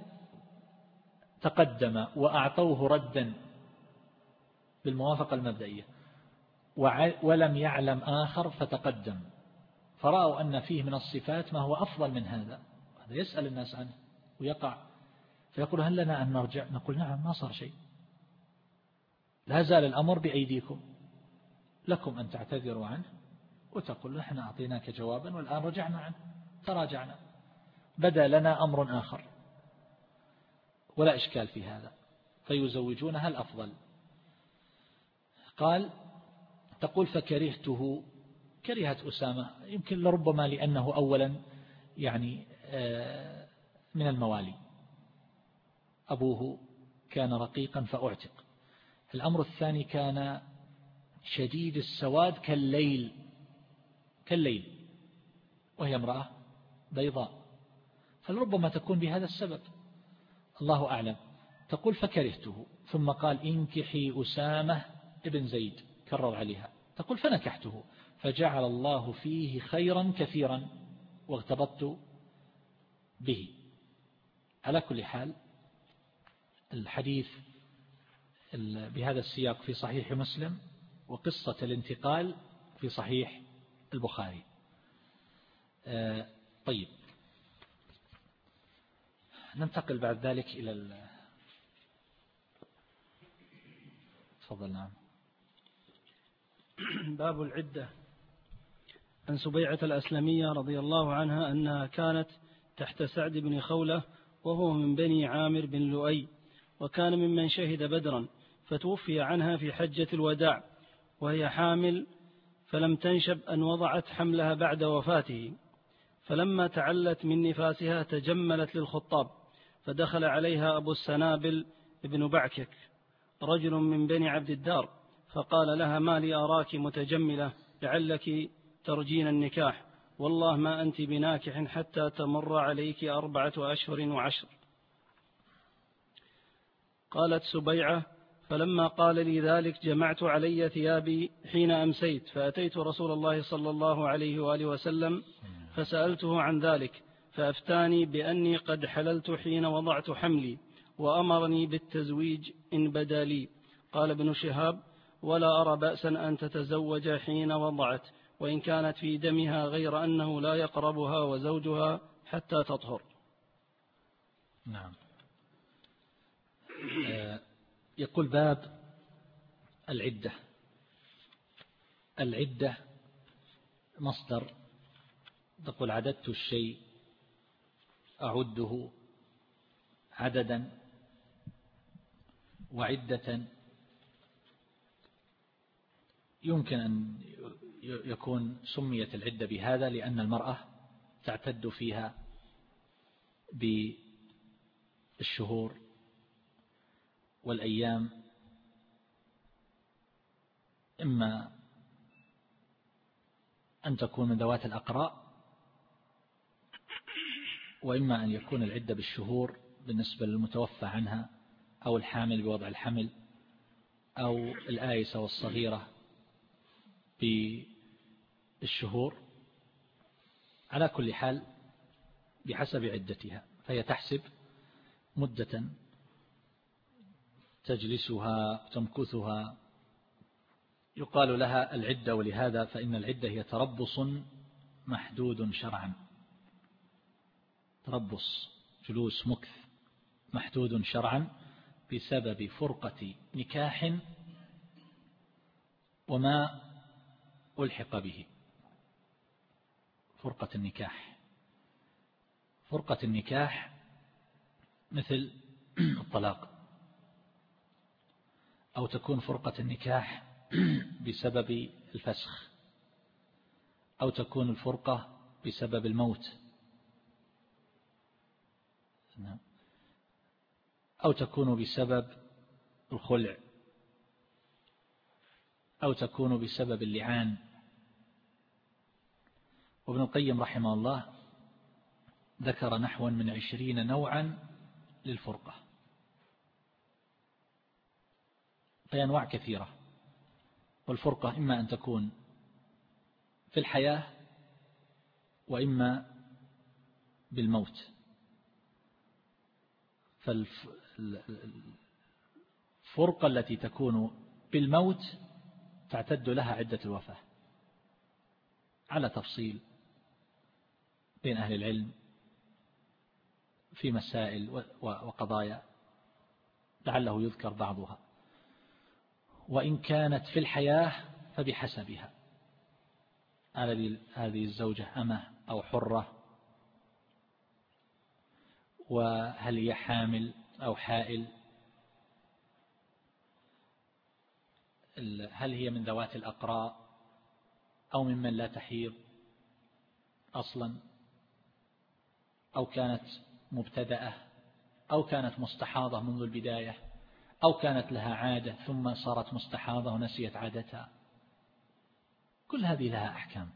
تقدم وأعطوه ردا بالموافقة المبدئية ولم يعلم آخر فتقدم، فرأوا أن فيه من الصفات ما هو أفضل من هذا، هذا يسأل الناس عنه ويقع، فيقول هل لنا أن نرجع؟ نقول نعم، ما صار شيء، لا زال الأمر بأيديكم، لكم أن تعتذروا عنه وتقول نحن أعطيناك جوابا والآن رجعنا عنه، تراجعنا، بدأ لنا أمر آخر، ولا إشكال في هذا، فيزوجونها الأفضل. قال تقول فكرهته، كرهت أسامة، يمكن لربما لأنه أولا يعني من الموالي، أبوه كان رقيقا فأعتق. الأمر الثاني كان شديد السواد كالليل كالليل وهي امرأة بيضاء، فلربما تكون بهذا السبب، الله أعلم. تقول فكرهته، ثم قال انكحي أسامة ابن زيد، كرر عليها. تقول فنكحته فجعل الله فيه خيرا كثيرا واغتبطت به. على كل حال الحديث بهذا السياق في صحيح مسلم، وقصة الانتقال في صحيح البخاري. آه طيب ننتقل بعد ذلك إلى ال... تفضل. نعم. باب العدة. عن سبيعة الأسلمية رضي الله عنها أنها كانت تحت سعد بن خولة وهو من بني عامر بن لؤي، وكان ممن شهد بدرا، فتوفي عنها في حجة الوداع وهي حامل، فلم تنشب أن وضعت حملها بعد وفاته، فلما تعلت من نفاسها تجملت للخطاب، فدخل عليها أبو السنابل ابن بعكك رجل من بني عبد الدار، فقال لها: ما لي أراك متجملة، لعلك ترجين النكاح، والله ما أنت بناكح حتى تمر عليك أربعة أشهر وعشر. قالت سبيعة: فلما قال لي ذلك جمعت علي ثيابي حين أمسيت، فأتيت رسول الله صلى الله عليه وآله وسلم فسألته عن ذلك، فأفتاني بأني قد حللت حين وضعت حملي، وأمرني بالتزويج إن بدا لي. قال ابن شهاب: ولا أرى بأسا أن تتزوج حين وضعت، وإن كانت في دمها، غير أنه لا يقربها وزوجها حتى تطهر. نعم. يقول باب العدة. العدة مصدر، تقول عددت الشيء، أعده عددا وعدة. يمكن أن يكون سميت العدة بهذا لأن المرأة تعتد فيها بالشهور والأيام، إما أن تكون من ذوات الأقراء، وإما أن يكون العدة بالشهور بالنسبة للمتوفى عنها، أو الحامل بوضع الحمل، أو الآيسة والصغيرة بالشهور. على كل حال بحسب عدتها، فهي تحسب مدة تجلسها تمكثها، يقال لها العدة. ولهذا فإن العدة هي تربص محدود شرعا، تربص جلوس مكث محدود شرعا بسبب فرقة نكاح وما ألحق به. فرقة النكاح فرقة النكاح مثل الطلاق، أو تكون فرقة النكاح بسبب الفسخ، أو تكون الفرقة بسبب الموت، أو تكون بسبب الخلع، أو تكون بسبب اللعان. وابن القيم رحمه الله ذكر نحو من عشرين نوعا للفرقة، فهي أنواع كثيرة. والفرقة إما أن تكون في الحياة، وإما بالموت. فالفرقة التي تكون بالموت تعتد لها عدة الوفاة، على تفصيل بين أهل العلم في مسائل وقضايا لعله يذكر بعضها. وإن كانت في الحياة فبحسبها، هذه الزوجة أمة أو حرة، وهل هي حامل أو حائل، هل هي من ذوات الأقراء أو ممن لا تحيض أصلا، أو كانت مبتدأة، أو كانت مستحاضة منذ البداية، أو كانت لها عادة ثم صارت مستحاضة ونسيت عادتها. كل هذه لها أحكام.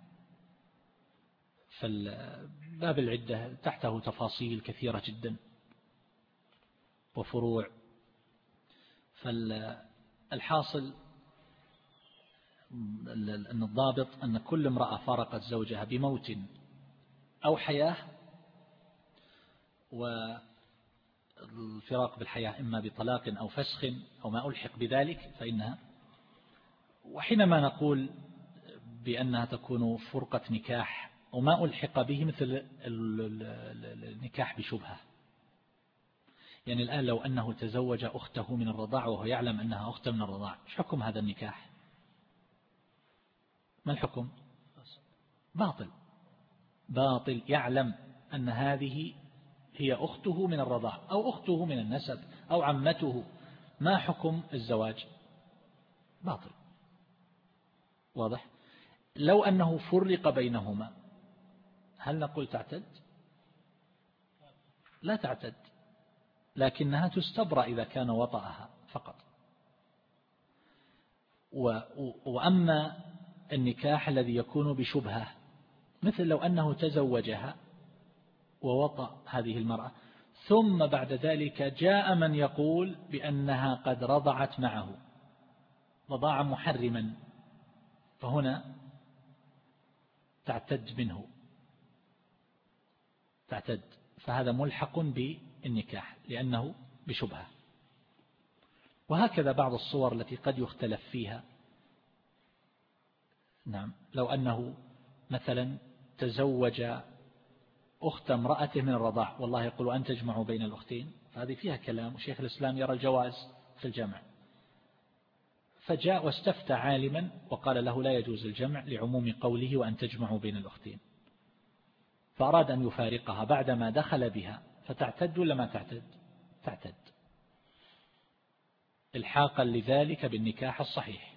فالباب العدة تحته تفاصيل كثيرة جدا وفروع. فالحاصل أن الضابط أن كل امرأة فارقت زوجها بموت أو حياة، والفراق بالحياة إما بطلاق أو فسخ أو ما ألحق بذلك فإنها. وحينما نقول بأنها تكون فرقة نكاح وما ألحق به، مثل النكاح بشبهة، يعني الآن لو أنه تزوج أخته من الرضاع وهو يعلم أنها أخته من الرضاع، إيش حكم هذا النكاح؟ ما الحكم؟ باطل باطل. يعلم أن هذه هي أخته من الرضاع أو أخته من النسب أو عمته ما حكم الزواج؟ باطل. واضح؟ لو أنه فرق بينهما هل نقول تعتد؟ لا تعتد، لكنها تستبرأ إذا كان وطأها فقط. وأما النكاح الذي يكون بشبهة، مثل لو أنه تزوجها ووطأ هذه المرأة ثم بعد ذلك جاء من يقول بأنها قد رضعت معه رضاعا محرما، فهنا تعتد منه، تعتد، فهذا ملحق بالنكاح لأنه بشبهة. وهكذا بعض الصور التي قد يختلف فيها. نعم، لو أنه مثلا تزوج أخت امرأته من الرضاع، والله يقول أن تجمعوا بين الأختين، فهذه فيها كلام، وشيخ الإسلام يرى الجواز في الجمع، فجاء واستفتى عالما وقال له لا يجوز الجمع لعموم قوله وأن تجمعوا بين الأختين، فأراد أن يفارقها بعدما دخل بها، فتعتد ولا ما تعتد؟ تعتد، الحاقا لذلك بالنكاح الصحيح.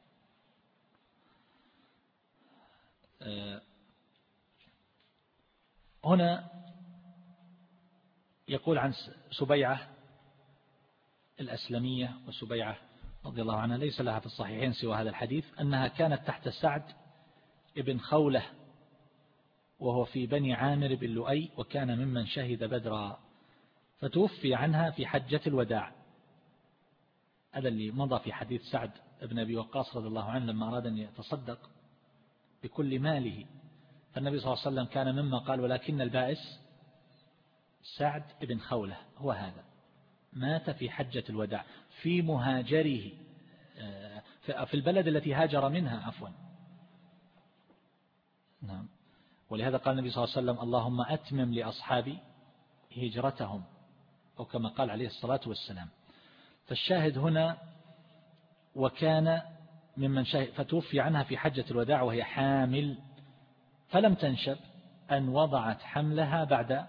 هنا يقول عن سبيعة الأسلمية، وسبيعة رضي الله عنها ليس لها في الصحيحين سوى هذا الحديث، أنها كانت تحت سعد ابن خولة وهو في بني عامر بن لؤي، وكان ممن شهد بدرا، فتوفي عنها في حجة الوداع. هذا اللي مضى في حديث سعد بن أبي وقاص رضي الله عنه لما أراد أن يتصدق بكل ماله، فالنبي صلى الله عليه وسلم كان مما قال ولكن البائس سعد بن خولة، هو هذا مات في حجة الوداع في مهاجره في البلد التي هاجر منها عفوا. نعم، ولهذا قال النبي صلى الله عليه وسلم اللهم أتمم لأصحابي هجرتهم، أو كما قال عليه الصلاة والسلام. فالشاهد هنا وكان ممن شهد، فتوفي عنها في حجة الوداع وهي حامل، فلم تنشب أن وضعت حملها بعد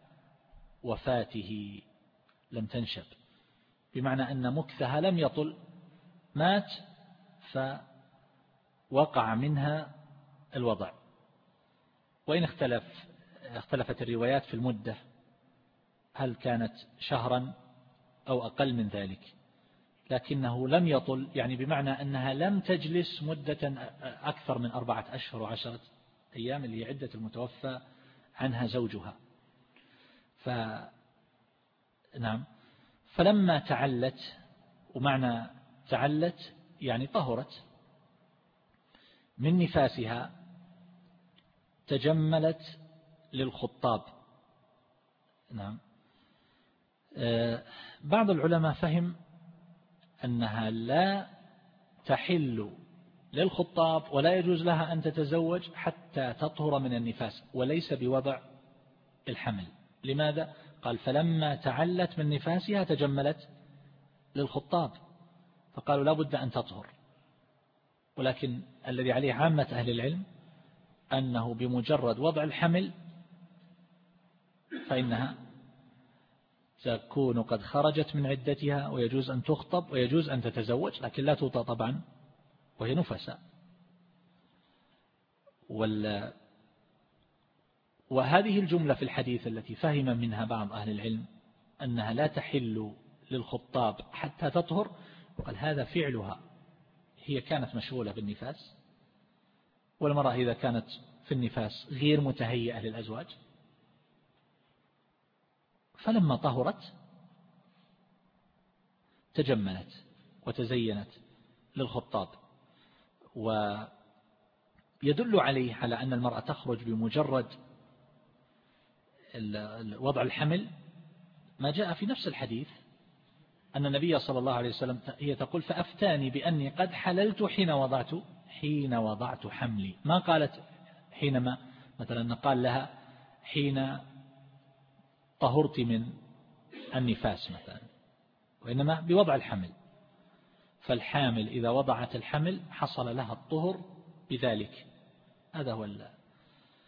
وفاته، لم تنشب، بمعنى أن مكثها لم يطل، مات فوقع منها الوضع. وإن اختلف اختلفت الروايات في المدة، هل كانت شهرا أو أقل من ذلك، لكنه لم يطل، يعني بمعنى أنها لم تجلس مدة أكثر من أربعة أشهر وعشرة أيام اللي هي عدة المتوفى عنها زوجها. ف نعم، فلما تعلت، ومعنى تعلت يعني طهرت من نفاسها، تجملت للخطاب. نعم، بعض العلماء فهم أنها لا تحل للخطاب ولا يجوز لها أن تتزوج حتى تطهر من النفاس، وليس بوضع الحمل. لماذا؟ قال فلما تعلت من نفاسها تجملت للخطاب، فقالوا لا بد أن تطهر. ولكن الذي عليه عامة أهل العلم أنه بمجرد وضع الحمل فإنها تكون قد خرجت من عدتها، ويجوز أن تخطب ويجوز أن تتزوج، لكن لا توطأ طبعا وهي نفساء. وال... وهذه الجملة في الحديث التي فهم منها بعض أهل العلم أنها لا تحل للخطاب حتى تطهر، وقال هذا فعلها، هي كانت مشغولة بالنفاس، والمرأة إذا كانت في النفاس غير متهيئة للأزواج، فلما طهرت تجملت وتزينت للخطاب. ويدل عليه على أن المرأة تخرج بمجرد وضع الحمل ما جاء في نفس الحديث أن النبي صلى الله عليه وسلم هي تقول فأفتاني بأني قد حللت حين وضعت حين وضعت حملي، ما قالت حينما مثلا قال لها حين طهرت من النفاس مثلا، وإنما بوضع الحمل. فالحامل إذا وضعت الحمل حصل لها الطهر بذلك. هذا هو ال...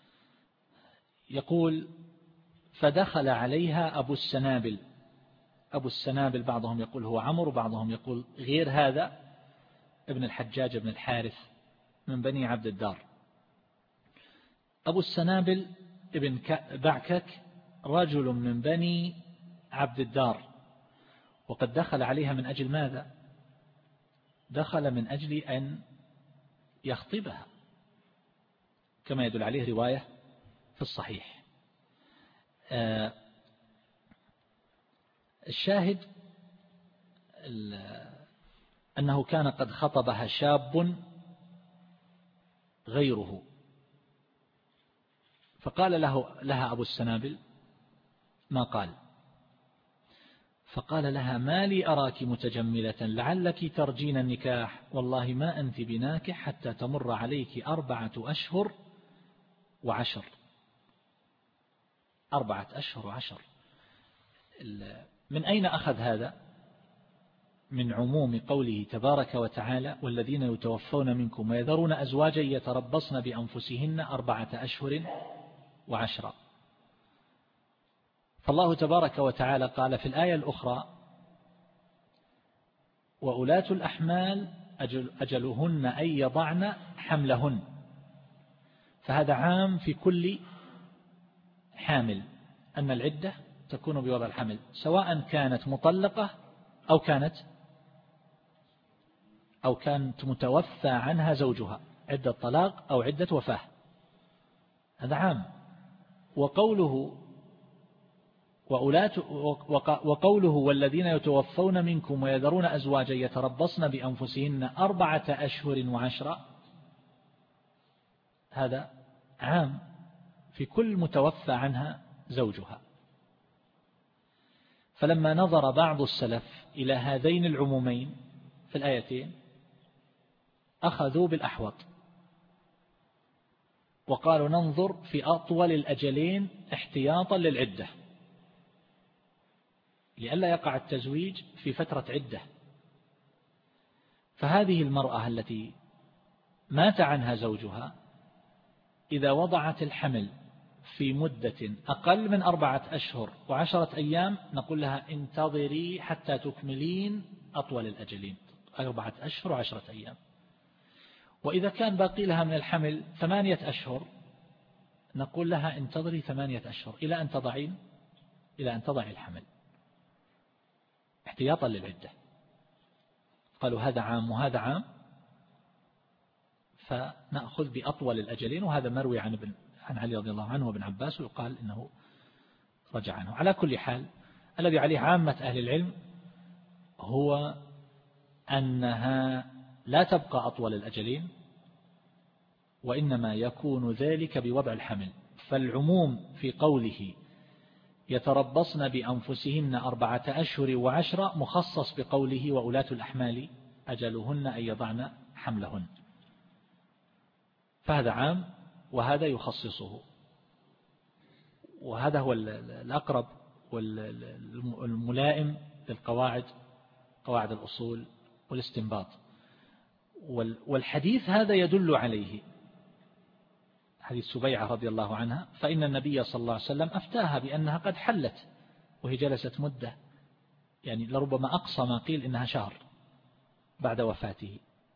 يقول فدخل عليها أبو السنابل أبو السنابل بعضهم يقول هو عمرو وبعضهم يقول غير هذا ابن الحجاج بن الحارث من بني عبد الدار. أبو السنابل ابن بعكك رجل من بني عبد الدار، وقد دخل عليها من أجل ماذا؟ دخل من أجل أن يخطبها كما يدل عليه رواية في الصحيح. الشاهد أنه كان قد خطبها شاب غيره، فقال له لها أبو السنابل ما قال، فقال لها ما لي أراك متجملة لعلك ترجين النكاح، والله ما أنت بناكح حتى تمر عليك أربعة أشهر وعشر. أربعة أشهر وعشر من أين أخذ هذا؟ من عموم قوله تبارك وتعالى والذين يتوفون منكم ويذرون أزواجا يتربصن بأنفسهن أربعة أشهر وعشرة. فالله تبارك وتعالى قال في الآية الأخرى وأولاة الأحمال أجل أجلهن أن يضعن حملهن، فهذا عام في كل حامل أن العدة تكون بوضع الحمل سواء كانت مطلقة أو كانت أو كانت متوفى عنها زوجها، عدة طلاق أو عدة وفاة، هذا عام. وقوله وأولات وقوله والذين يتوفون منكم ويذرون أزواجا يتربصن بأنفسهن أربعة أشهر وعشرة، هذا عام في كل متوفى عنها زوجها. فلما نظر بعض السلف إلى هذين العمومين في الآيتين أخذوا بالأحوط وقالوا ننظر في أطول الأجلين احتياطا للعدة لئلا يقع التزويج في فترة عدة. فهذه المرأة التي مات عنها زوجها إذا وضعت الحمل في مدة أقل من أربعة أشهر وعشرة أيام نقول لها انتظري حتى تكملين أطول الأجلين أربعة أشهر وعشرة أيام. وإذا كان باقي لها من الحمل ثمانية أشهر نقول لها انتظري ثمانية أشهر إلى أن تضعين إلى أن تضعي الحمل احتياطا للعدة. قالوا هذا عام وهذا عام، فنأخذ بأطول الأجلين، وهذا مروي عن ابن عن علي رضي الله عنه وابن عباس ويقال إنه رجع عنه. على كل حال الذي عليه عامة أهل العلم هو أنها لا تبقى أطول الأجلين، وإنما يكون ذلك بوضع الحمل. فالعموم في قوله يتربصن بأنفسهن أربعة أشهر وعشرة مخصص بقوله وأولاة الأحمال أجلهن أن يضعن حملهن، فهذا عام وهذا يخصصه، وهذا هو الأقرب والملائم للقواعد قواعد الأصول والاستنباط. والحديث هذا يدل عليه حديث سبيعة رضي الله عنها، فإن النبي صلى الله عليه وسلم أفتاها بأنها قد حلت وهي جلست مدة، يعني لربما أقصى ما قيل إنها شهر بعد وفاته.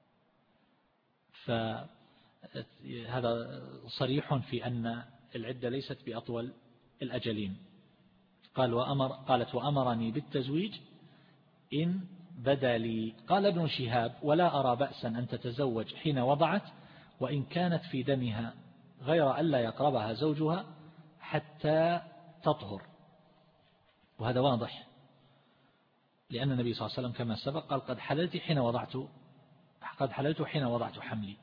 فهذا صريح في أن العدة ليست بأطول الأجلين. قال وأمر قالت وأمرني بالتزويج إن بدا لي. قال ابن شهاب ولا أرى بأسا أن تتزوج حين وضعت وإن كانت في دمها غير ألا يقربها زوجها حتى تطهر، وهذا واضح لأن النبي صلى الله عليه وسلم كما سبق قال قد حللت حين وضعت قد حللت حين وضعت حملي.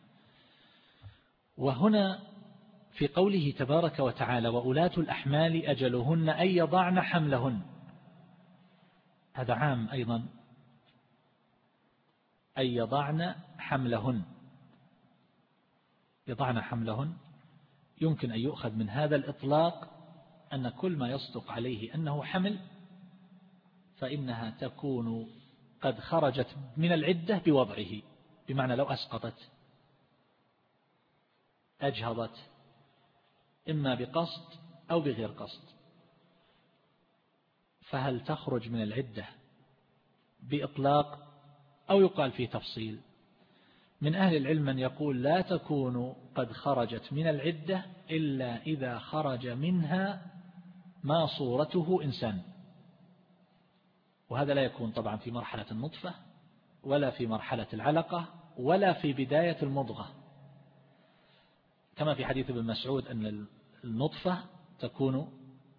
وهنا في قوله تبارك وتعالى وأولاة الأحمال أجلهن أن يضعن حملهن، هذا عام أيضا، أن يضعن حملهن. يضعن حملهن يمكن أن يؤخذ من هذا الإطلاق أن كل ما يصدق عليه أنه حمل فإنها تكون قد خرجت من العدة بوضعه، بمعنى لو أسقطت أجهضت إما بقصد أو بغير قصد فهل تخرج من العدة بإطلاق أو يقال فيه تفصيل؟ من أهل العلم من يقول لا تكون قد خرجت من العدة إلا إذا خرج منها ما صورته إنسان، وهذا لا يكون طبعا في مرحلة النطفة ولا في مرحلة العلقة ولا في بداية المضغة، كما في حديث ابن مسعود أن النطفة تكون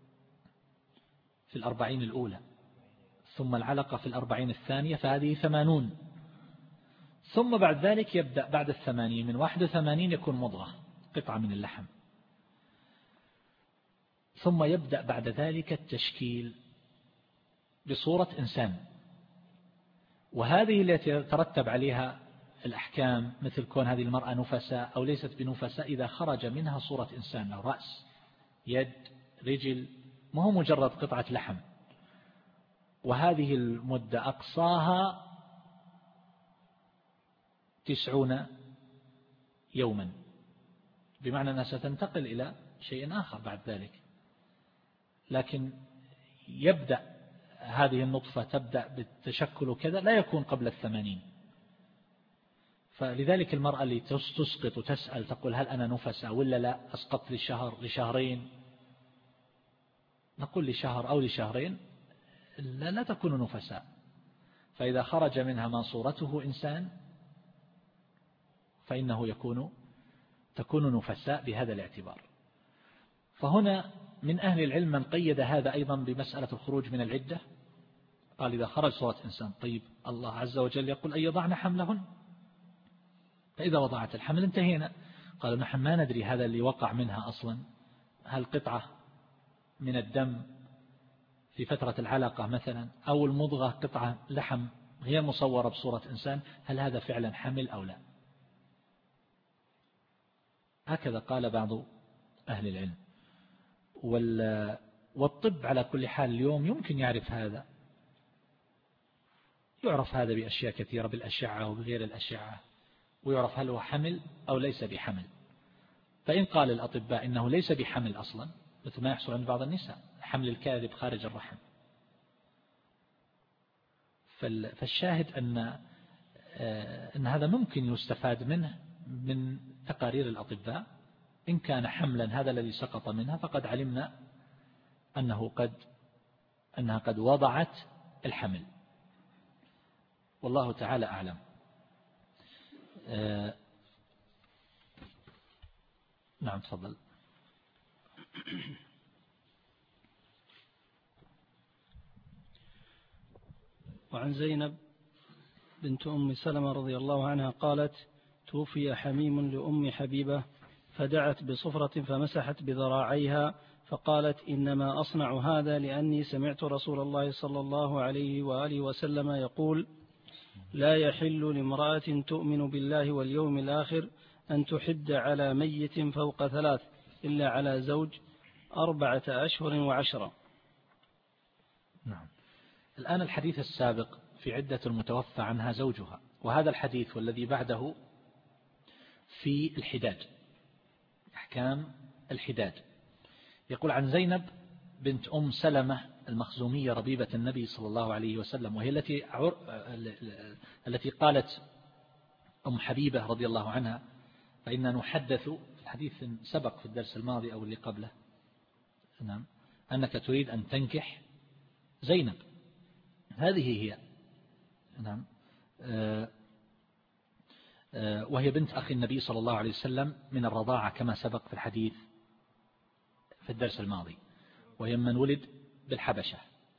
في الأربعين الأولى، ثم العلقة في الأربعين الثانية، فهذه ثمانون، ثم بعد ذلك يبدأ بعد الثمانين من واحد وثمانين يكون مضغة قطعة من اللحم، ثم يبدأ بعد ذلك التشكيل بصورة إنسان، وهذه التي يترتب عليها الأحكام مثل كون هذه المرأة نفساء أو ليست بنفساء إذا خرج منها صورة إنسان، له رأس يد رجل، ما هو مجرد قطعة لحم. وهذه المدة أقصاها تسعون يوما، بمعنى أنها ستنتقل إلى شيء آخر بعد ذلك، لكن يبدأ هذه النطفة تبدأ بالتشكل كذا لا يكون قبل الثمانين. فلذلك المرأة اللي تسقط وتسأل تقول هل أنا نفسة ولا لا، أسقطت لشهر لشهرين، نقول لشهر أو لشهرين لا, لا تكون نفساء، فإذا خرج منها ما صورته إنسان فإنه يكون تكون نفساء بهذا الاعتبار. فهنا من أهل العلم من قيد هذا أيضا بمسألة الخروج من العدة، قال إذا خرج صورة إنسان. طيب الله عز وجل يقول أن يضعن حملهن، فإذا وضعت الحمل انتهينا. قالوا نحن ما ندري هذا اللي وقع منها أصلا هل قطعة من الدم في فترة العلقة مثلا أو المضغة قطعة لحم غير مصورة بصورة إنسان، هل هذا فعلا حمل أو لا؟ هكذا قال بعض أهل العلم. والطب على كل حال اليوم يمكن يعرف هذا، يعرف هذا بأشياء كثيرة، بالأشعة وبغير الأشعة، ويعرف هل هو حمل أو ليس بحمل. فإن قال الأطباء إنه ليس بحمل أصلا، مثل ما يحصل عند بعض النساء حمل الكاذب خارج الرحم، فالشاهد أن أن هذا ممكن يستفاد منه من تقارير الأطباء. إن كان حملا هذا الذي سقط منها فقد علمنا أنه قد أنها قد وضعت الحمل، والله تعالى أعلم. آه نعم تفضل. وعن زينب بنت أم سلمة رضي الله عنها قالت توفي حميم لأم حبيبة فدعت بصفرة فمسحت بذراعيها فقالت إنما أصنع هذا لأني سمعت رسول الله صلى الله عليه وآله وسلم يقول لا يحل لامرأة تؤمن بالله واليوم الآخر أن تحد على ميت فوق ثلاث إلا على زوج أربعة أشهر وعشرة. نعم. الآن الحديث السابق في عدة المتوفى عنها زوجها، وهذا الحديث والذي بعده في الحداد، أحكام الحداد. يقول عن زينب بنت أم سلمة المخزومية ربيبة النبي صلى الله عليه وسلم، وهي التي التي قالت أم حبيبة رضي الله عنها فإننا نحدث الحديث سبق في الدرس الماضي أو اللي قبله، نعم، أنك تريد أن تنكح زينب، هذه هي، نعم، وهي بنت أخي النبي صلى الله عليه وسلم من الرضاعة كما سبق في الحديث في الدرس الماضي، وهي من ولد بالحبشة.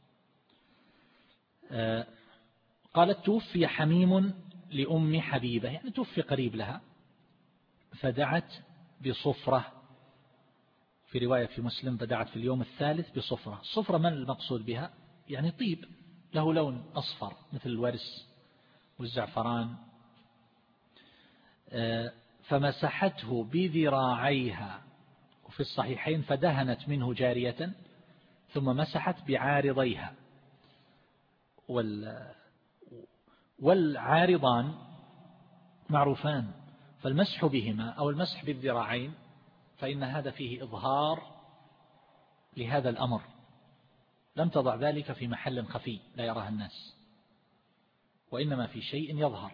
قالت توفي حميم لأم حبيبة، يعني توفي قريب لها، فدعت بصفرة، في رواية في مسلم فدعت في اليوم الثالث بصفرة. الصفرة من المقصود بها؟ يعني طيب له لون أصفر مثل الورس والزعفران. فمسحته بذراعيها، وفي الصحيحين فدهنت منه جارية ثم مسحت بعارضيها. والعارضان معروفان، فالمسح بهما أو المسح بالذراعين فإن هذا فيه إظهار لهذا الأمر، لم تضع ذلك في محل خفي لا يراه الناس، وإنما في شيء يظهر.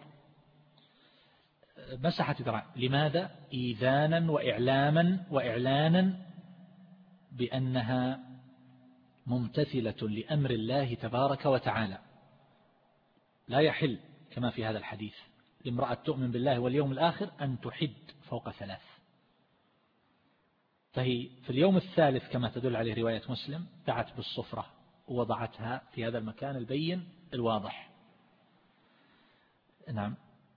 مسحت الذراع لماذا؟ إيذانا وإعلاما وإعلانا بأنها ممتثلة لأمر الله تبارك وتعالى. لا يحل كما في هذا الحديث لامرأة تؤمن بالله واليوم الآخر أن تحد فوق ثلاث. فهي في اليوم الثالث كما تدل عليه رواية مسلم دعت بالصفرة ووضعتها في هذا المكان البين الواضح. نعم.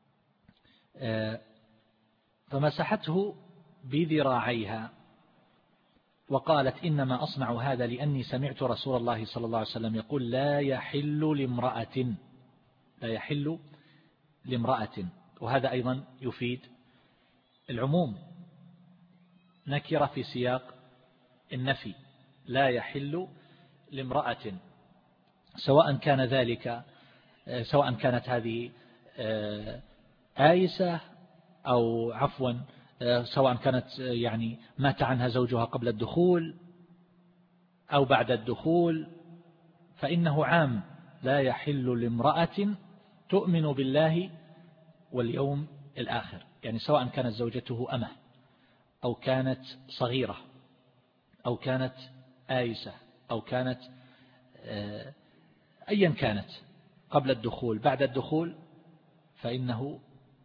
فمسحته بذراعيها وقالت إنما أصنع هذا لأني سمعت رسول الله صلى الله عليه وسلم يقول لا يحل لامرأة لا يحل لامرأة. وهذا أيضا يفيد العموم، نكرة في سياق النفي، لا يحل لامرأة، سواء كان ذلك سواء كانت هذه آيسة أو عفوا سواء كانت يعني مات عنها زوجها قبل الدخول أو بعد الدخول، فإنه عام. لا يحل لامرأة تؤمن بالله واليوم الآخر، يعني سواء كانت زوجته أمه أو كانت صغيرة أو كانت آيسة أو كانت أيا كانت قبل الدخول بعد الدخول، فإنه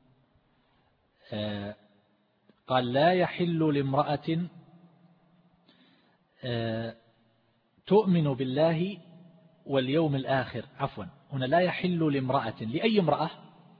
قال لا يحل لامرأة تؤمن بالله واليوم الآخر. عفوا هنا لا يحل لامرأة لأي امرأة،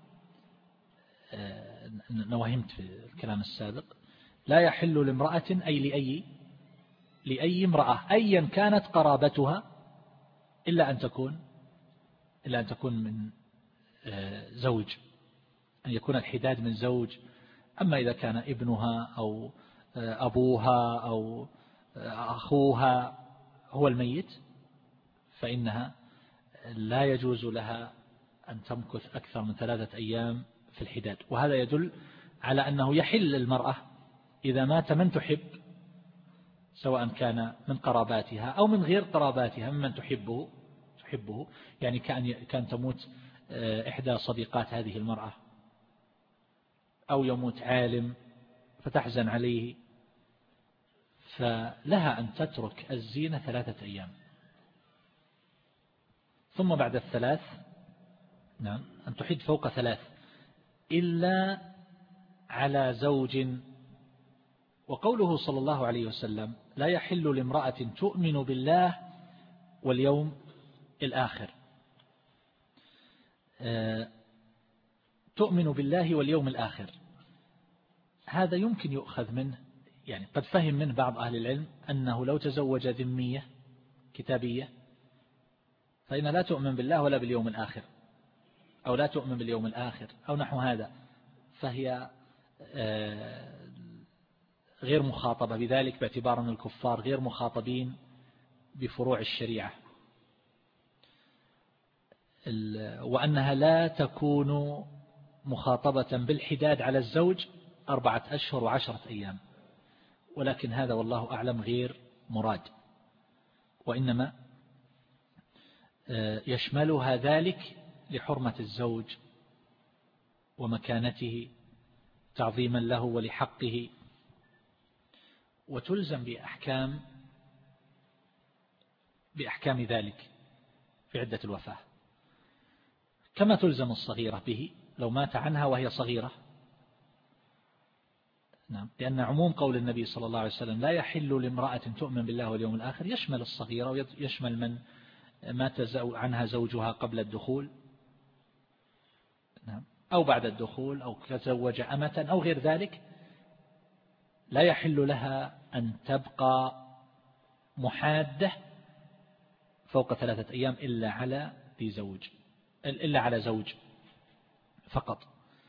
نوهمت في الكلام السابق، لا يحل لامرأة أي لأي لأي امرأة أيا كانت قرابتها إلا أن تكون إلا أن تكون من زوج، أن يكون الحداد من زوج. أما إذا كان ابنها أو أبوها أو أخوها هو الميت فإنها لا يجوز لها أن تمكث أكثر من ثلاثة أيام في الحداد. وهذا يدل على أنه يحل المرأة إذا مات من تحب، سواء كان من قراباتها أو من غير قراباتها ممن تحبه تحبه يعني كان كان تموت إحدى صديقات هذه المرأة أو يموت عالم فتحزن عليه، فلها أن تترك الزينة ثلاثة أيام، ثم بعد الثلاث نعم أن تحد فوق ثلاث إلا على زوج. وقوله صلى الله عليه وسلم لا يحل لامرأة تؤمن بالله واليوم الآخر، تؤمن بالله واليوم الآخر، هذا يمكن يؤخذ منه، يعني قد فهم منه بعض أهل العلم أنه لو تزوج ذمية كتابية فإن لا تؤمن بالله ولا باليوم الآخر أو لا تؤمن باليوم الآخر أو نحو هذا، فهي غير مخاطبة بذلك باعتبار أن الكفار غير مخاطبين بفروع الشريعة، وأنها لا تكون مخاطبة بالحداد على الزوج أربعة أشهر وعشرة أيام، ولكن هذا والله أعلم غير مراد، وإنما يشملها ذلك لحرمة الزوج ومكانته تعظيما له ولحقه، وتلزم بأحكام بأحكام ذلك في عدة الوفاة، كما تلزم الصغيرة به لو مات عنها وهي صغيرة. نعم، لأن عموم قول النبي صلى الله عليه وسلم لا يحل لامرأة تؤمن بالله واليوم الآخر يشمل الصغيرة ويشمل من مات عنها زوجها قبل الدخول نعم أو بعد الدخول أو تزوج أمة أو غير ذلك، لا يحل لها أن تبقى محادة فوق ثلاثة أيام إلا على ذي زوج إلا على زوج فقط.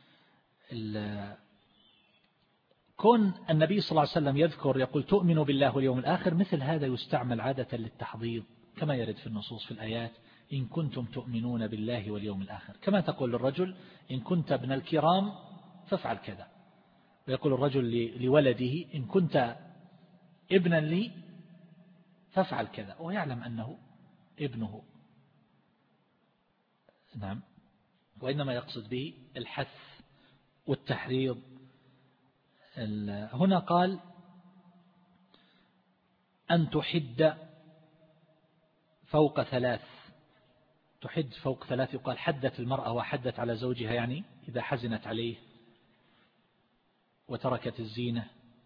كون النبي صلى الله عليه وسلم يذكر يقول تؤمن بالله واليوم الآخر، مثل هذا يستعمل عادة للتحضيض كما يرد في النصوص في الآيات إن كنتم تؤمنون بالله واليوم الآخر، كما تقول للرجل إن كنت ابن الكرام فافعل كذا، ويقول الرجل لولده إن كنت ابنا لي فافعل كذا، ويعلم أنه ابنه. نعم. وإنما يقصد به الحث والتحريض. هنا قال أن تحد فوق ثلاث. تحد فوق ثلاث يقال حدت المرأة وحدت على زوجها، يعني إذا حزنت عليه وتركت الزينة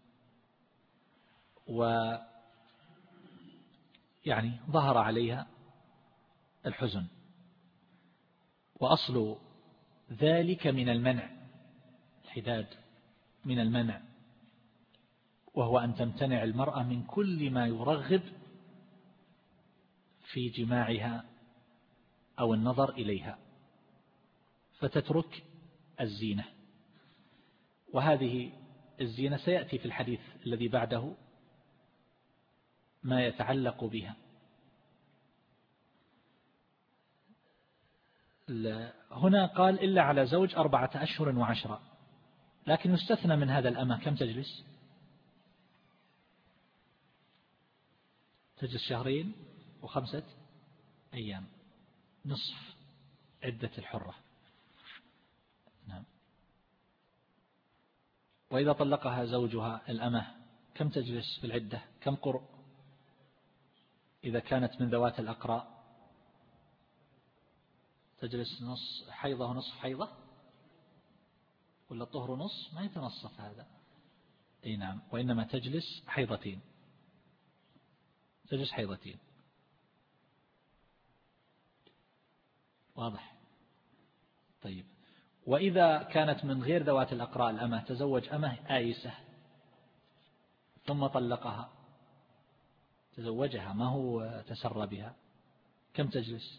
ويعني ظهر عليها الحزن. وأصل ذلك من المنع، الحداد من المنع، وهو أن تمتنع المرأة من كل ما يرغب في جماعها أو النظر إليها، فتترك الزينة. وهذه الزينة سيأتي في الحديث الذي بعده ما يتعلق بها. هنا قال إلا على زوج أربعة أشهر وعشرة، لكن يستثنى من هذا الأمة كم تجلس؟ تجلس شهرين وخمسة أيام، نصف عدة الحرة. نعم. وإذا طلقها زوجها الأمة كم تجلس في العدة؟ كم قرء إذا كانت من ذوات الأقراء؟ تجلس نص حيضة ونصف حيضة، ولا طهر ونص؟ ما يتنصف هذا. أي نعم. وإنما تجلس حيضتين، تجلس حيضتين. واضح؟ طيب. وإذا كانت من غير ذوات الأقراء الأمة، تزوج أمة آيسة ثم طلقها، تزوجها ما هو تسرى بها، كم تجلس؟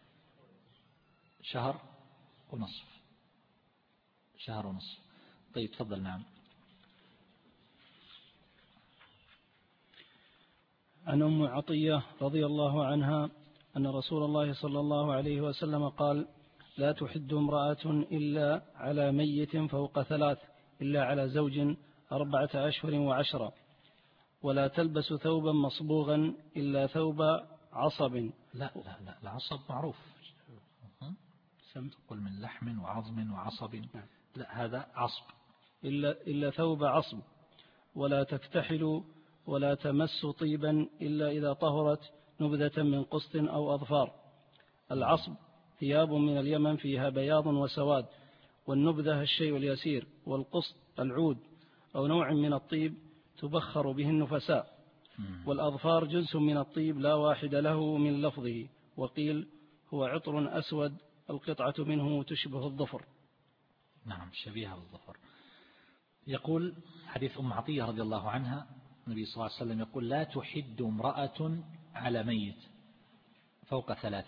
شهر ونصف. شهر ونصف. طيب تفضل. نعم. عن أم عطية رضي الله عنها أن رسول الله صلى الله عليه وسلم قال: لا تحد امرأة إلا على ميت فوق ثلاث إلا على زوج أربعة أشهر وعشرة، ولا تلبس ثوبا مصبوغا إلا ثوب عصب. لا لا لا العصب معروف، قل من لحم وعظم وعصب. لا هذا عصب. إلا, إلا ثوب عصب. ولا تكتحل ولا تمس طيبا إلا إذا طهرت نبذة من قسط أو أظفار. العصب ثياب من اليمن فيها بياض وسواد، والنبذة الشيء اليسير، والقسط العود أو نوع من الطيب تبخر به النفساء. والأظفار جنس من الطيب لا واحد له من لفظه، وقيل هو عطر أسود القطعة منه تشبه الظفر. نعم شبيهة بالظفر. يقول حديث أم عطية رضي الله عنها النبي صلى الله عليه وسلم يقول: لا تحد امرأة على ميت فوق ثلاث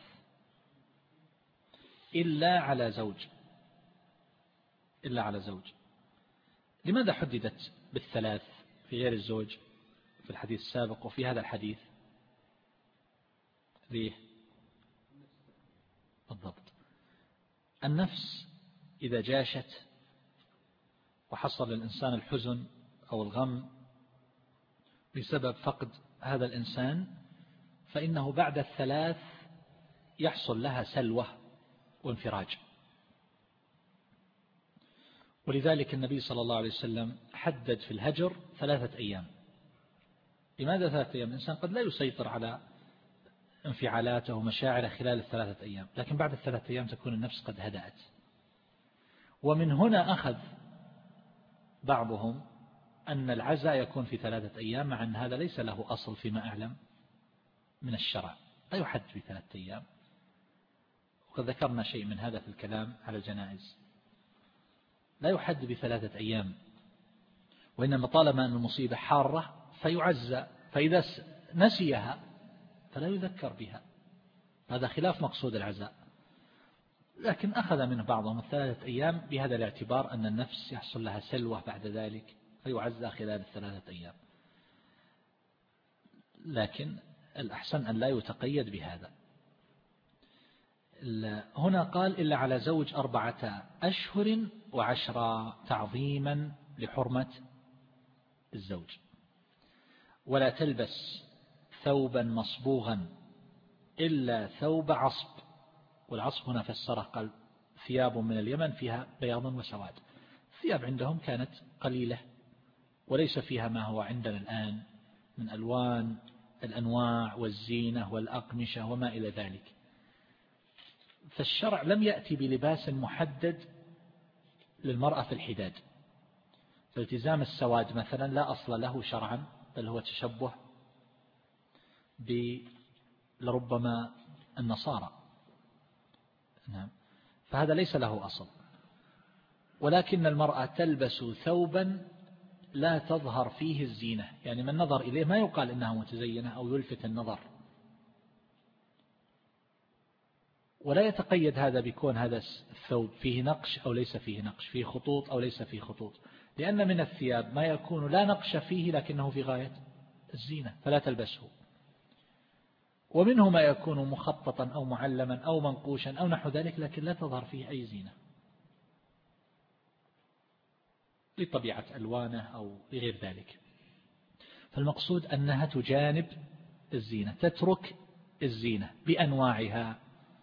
إلا على زوج. إلا على زوج. لماذا حددت بالثلاث في غير الزوج في الحديث السابق وفي هذا الحديث؟ ليه؟ بالضبط. النفس إذا جاشت وحصل للإنسان الحزن أو الغم بسبب فقد هذا الإنسان، فإنه بعد الثلاث يحصل لها سلوة وانفراج. ولذلك النبي صلى الله عليه وسلم حدد في الهجر ثلاثة أيام. لماذا ثلاثة أيام؟ الإنسان قد لا يسيطر على انفعالاته ومشاعره خلال الثلاثة أيام، لكن بعد الثلاثة أيام تكون النفس قد هدأت. ومن هنا أخذ بعضهم أن العزاء يكون في ثلاثة أيام، مع أن هذا ليس له أصل فيما أعلم من الشرع، لا يحد في ثلاثة أيام. وقد ذكرنا شيء من هذا في الكلام على الجنائز. لا يحد بثلاثة أيام، وإنما طالما أن المصيبة حارة فيعزى، فإذا نسيها فلا يذكر بها. هذا خلاف مقصود العزاء. لكن أخذ منه بعضهم الثلاثة أيام بهذا الاعتبار أن النفس يحصل لها سلوة بعد ذلك فيعزى خلال الثلاثة أيام. لكن الأحسن أن لا يتقيد بهذا. هنا قال: إلا على زوج أربعة أشهر وعشرة، تعظيما لحرمة الزوج. ولا تلبس ثوبا مصبوغا إلا ثوب عصب. والعصب هنا فسره قال ثياب من اليمن فيها بياض وسواد. الثياب عندهم كانت قليلة وليس فيها ما هو عندنا الآن من ألوان الأنواع والزينة والأقمشة وما إلى ذلك. فالشرع لم يأتي بلباس محدد للمرأة في الحداد. فالتزام السواد مثلا لا أصل له شرعا، بل هو تشبه لربما النصارى. نعم. فهذا ليس له أصل. ولكن المرأة تلبس ثوبا لا تظهر فيه الزينة، يعني من نظر إليه ما يقال إنها متزينة أو يلفت النظر. ولا يتقيد هذا بكون هذا الثوب فيه نقش أو ليس فيه نقش، فيه خطوط أو ليس فيه خطوط، لأن من الثياب ما يكون لا نقش فيه لكنه في غاية الزينة فلا تلبسه، ومنه ما يكون مخططا أو معلما أو منقوشا أو نحو ذلك لكن لا تظهر فيه أي زينة لطبيعة ألوانه أو لغير ذلك. فالمقصود أنها تجانب الزينة، تترك الزينة بأنواعها.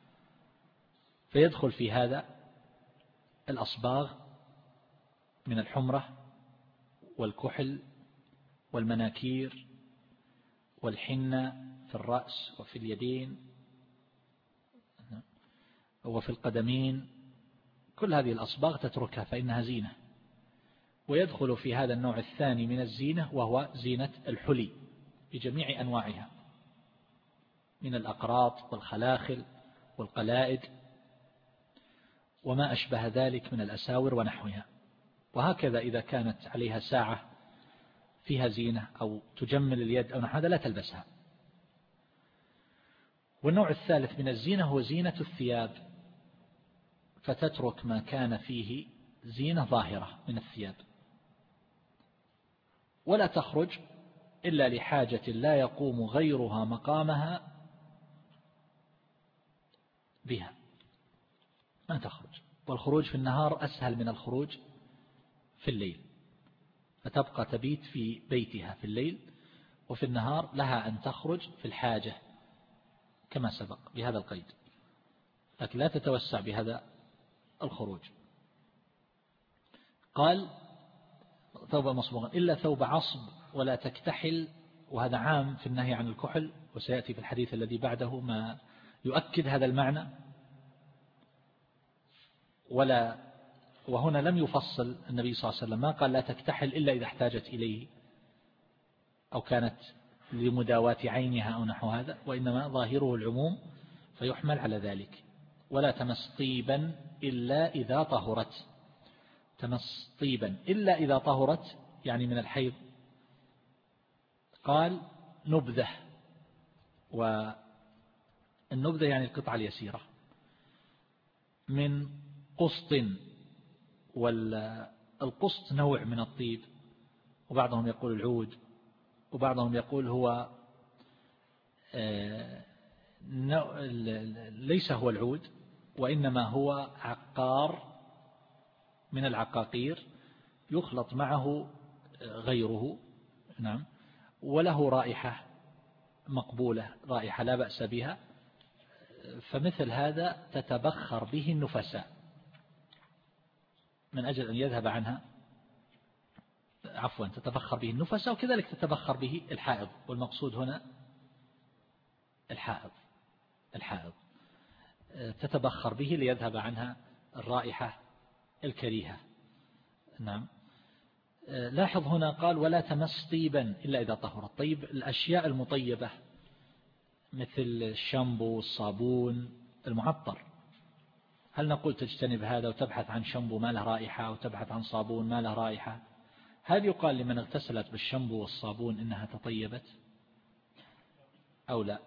فيدخل في هذا الأصباغ من الحمرة والكحل والمناكير والحنة في الرأس وفي اليدين وفي القدمين، كل هذه الأصباغ تتركها فإنها زينة. ويدخل في هذا النوع الثاني من الزينة وهو زينة الحلي بجميع أنواعها من الأقراط والخلاخل والقلائد وما أشبه ذلك من الأساور ونحوها. وهكذا إذا كانت عليها ساعة فيها زينة أو تجمل اليد أو نحو هذا لا تلبسها. والنوع الثالث من الزينة هو زينة الثياب، فتترك ما كان فيه زينة ظاهرة من الثياب، ولا تخرج إلا لحاجة لا يقوم غيرها مقامها بها، ما تخرج. والخروج في النهار أسهل من الخروج في الليل، فتبقى تبيت في بيتها في الليل، وفي النهار لها أن تخرج في الحاجة كما سبق بهذا القيد، لكن لا تتوسع بهذا الخروج. قال ثوب مصبوغا إلا ثوب عصب ولا تكتحل، وهذا عام في النهي عن الكحل، وسيأتي في الحديث الذي بعده ما يؤكد هذا المعنى. ولا وهنا لم يفصل النبي صلى الله عليه وسلم، ما قال لا تكتحل إلا إذا احتاجت إليه أو كانت لمداواة عينها أو نحو هذا، وإنما ظاهره العموم فيحمل على ذلك. ولا تمس طيبا إلا إذا طهرت، تمس طيبا إلا إذا طهرت يعني من الحيض. قال نبذة، والنبذة يعني القطعة اليسيرة من قسط، والقسط نوع من الطيب، وبعضهم يقول العود، وبعضهم يقول هو ليس هو العود وإنما هو عقار من العقاقير يخلط معه غيره. نعم. وله رائحة مقبولة، رائحة لا بأس بها. فمثل هذا تتبخر به النفساء من أجل أن يذهب عنها، عفوا تتبخر به النفساء، وكذلك تتبخر به الحائض. والمقصود هنا الحائض الحائض تتبخر به ليذهب عنها الرائحة الكريهة. نعم. لاحظ هنا قال ولا تمس طيبا إلا إذا طهرت. طيب الأشياء المطيبة مثل الشامبو والصابون المعطر، هل نقول تجتنب هذا وتبحث عن شامبو ما له رائحة وتبحث عن صابون ما له رائحة؟ هل يقال لمن اغتسلت بالشامبو والصابون إنها تطيبت أو لا؟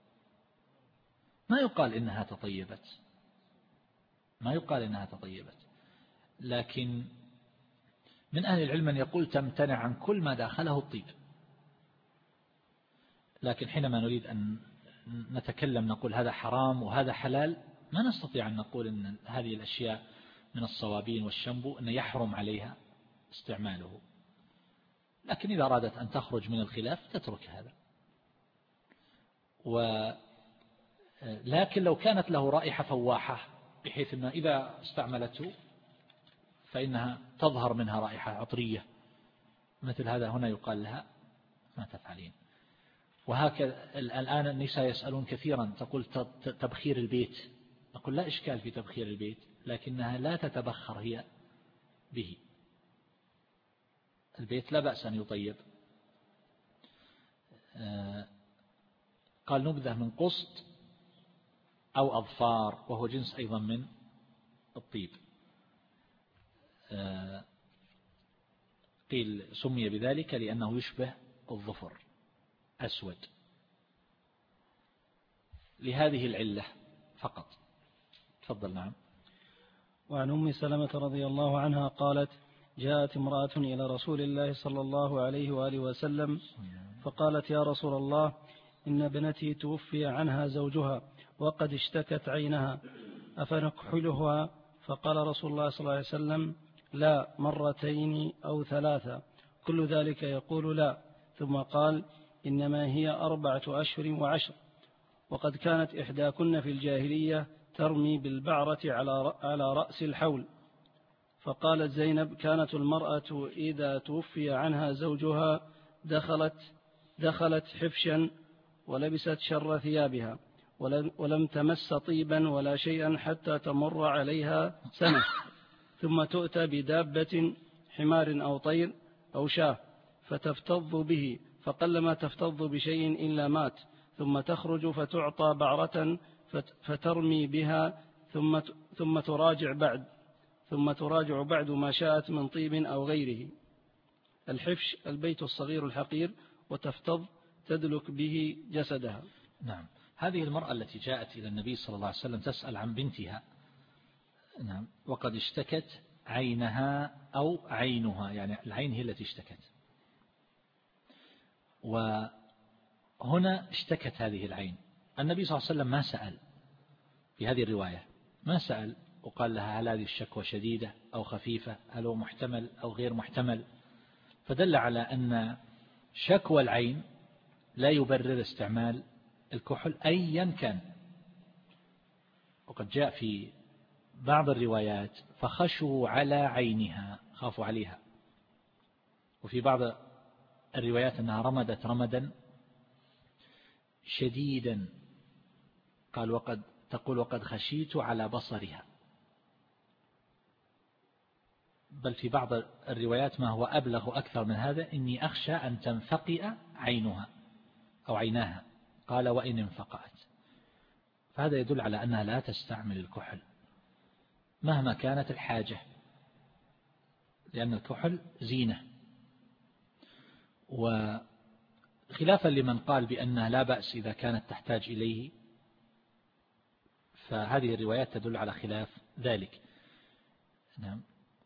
ما يقال إنها تطيبت، ما يقال إنها تطيبت. لكن من أهل العلم من يقول تمتنع عن كل ما داخله الطيب. لكن حينما نريد أن نتكلم نقول هذا حرام وهذا حلال، ما نستطيع أن نقول أن هذه الأشياء من الصوابين والشامبو أن يحرم عليها استعماله. لكن إذا أرادت أن تخرج من الخلاف تترك هذا. لكن لو كانت له رائحة فواحة بحيث أنه إذا استعملته فإنها تظهر منها رائحة عطرية مثل هذا، هنا يقال لها ما تفعلين. وهكذا الآن النساء يسألون كثيرا، تقول تبخير البيت، نقول لا إشكال في تبخير البيت، لكنها لا تتبخر هي به. البيت لا بأس أن يطيب. قال نبذة من قسط أو أظفار، وهو جنس أيضا من الطيب. قيل سمي بذلك لأنه يشبه الظفر أسود، لهذه العلة فقط. تفضل. نعم. وعن أم سلمة رضي الله عنها قالت: جاءت امرأة إلى رسول الله صلى الله عليه وآله وسلم فقالت: يا رسول الله، إن ابنتي توفي عنها زوجها وقد اشتكت عينها، أفنكحلها؟ فقال رسول الله صلى الله عليه وسلم: لا، مرتين أو ثلاثة، كل ذلك يقول لا. ثم قال: إنما هي أربعة أشهر وعشر، وقد كانت إحداكن في الجاهلية ترمي بالبعرة على رأس الحول. فقالت زينب: كانت المرأة إذا توفي عنها زوجها دخلت دخلت حفشا ولبست شر ثيابها، ولم تمس طيبا ولا شيئا حتى تمر عليها سنة، ثم تؤتى بدابة حمار أو طير أو شاه فتفتض به، فقلما تفتض بشيء إلا مات، ثم تخرج فتعطى بعرة فترمي بها، ثم ثم تراجع بعد ثم تراجع بعد ما شاءت من طيب أو غيره. الحفش البيت الصغير الحقير، وتفتض تدلك به جسدها. نعم. هذه المرأة التي جاءت إلى النبي صلى الله عليه وسلم تسأل عن بنتها، نعم، وقد اشتكت عينها أو عينها، يعني العين هي التي اشتكت، وهنا اشتكت هذه العين. النبي صلى الله عليه وسلم ما سأل في هذه الرواية، ما سأل وقال لها هل هذه الشكوى شديدة أو خفيفة، هل هو محتمل أو غير محتمل، فدل على أن شكوى العين لا يبرر استعمال الكحل أيا كان. وقد جاء في بعض الروايات فخشوا على عينها، خافوا عليها، وفي بعض الروايات أنها رمدت رمدا شديدا، قال وقد تقول وقد خشيت على بصرها. بل في بعض الروايات ما هو أبلغ أكثر من هذا: إني أخشى أن تنفقئ عينها أو عيناها، قال وإن انفقأت. فهذا يدل على أنها لا تستعمل الكحل مهما كانت الحاجة، لأن الكحل زينة. وخلافا لمن قال بأنها لا بأس إذا كانت تحتاج إليه، فهذه الروايات تدل على خلاف ذلك. نعم.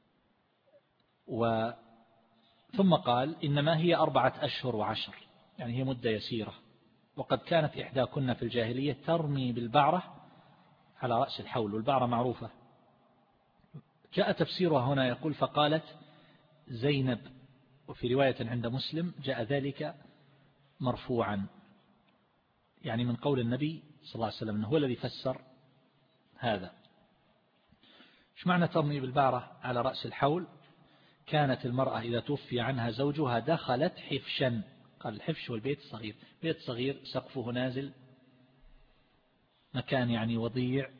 و ثم قال إنما هي أربعة أشهر وعشر، يعني هي مدة يسيرة، وقد كانت إحداكن في الجاهلية ترمي بالبعرة على رأس الحول، والبعرة معروفة. جاء تفسيرها هنا يقول فقالت زينب، وفي رواية عند مسلم جاء ذلك مرفوعا، يعني من قول النبي صلى الله عليه وسلم، هو الذي فسر هذا. ايش معنى ترمي بالبعرة على رأس الحول؟ كانت المرأة إذا توفي عنها زوجها دخلت حفشا، قال الحفش هو البيت الصغير، بيت صغير سقفه نازل، مكان يعني وضيع،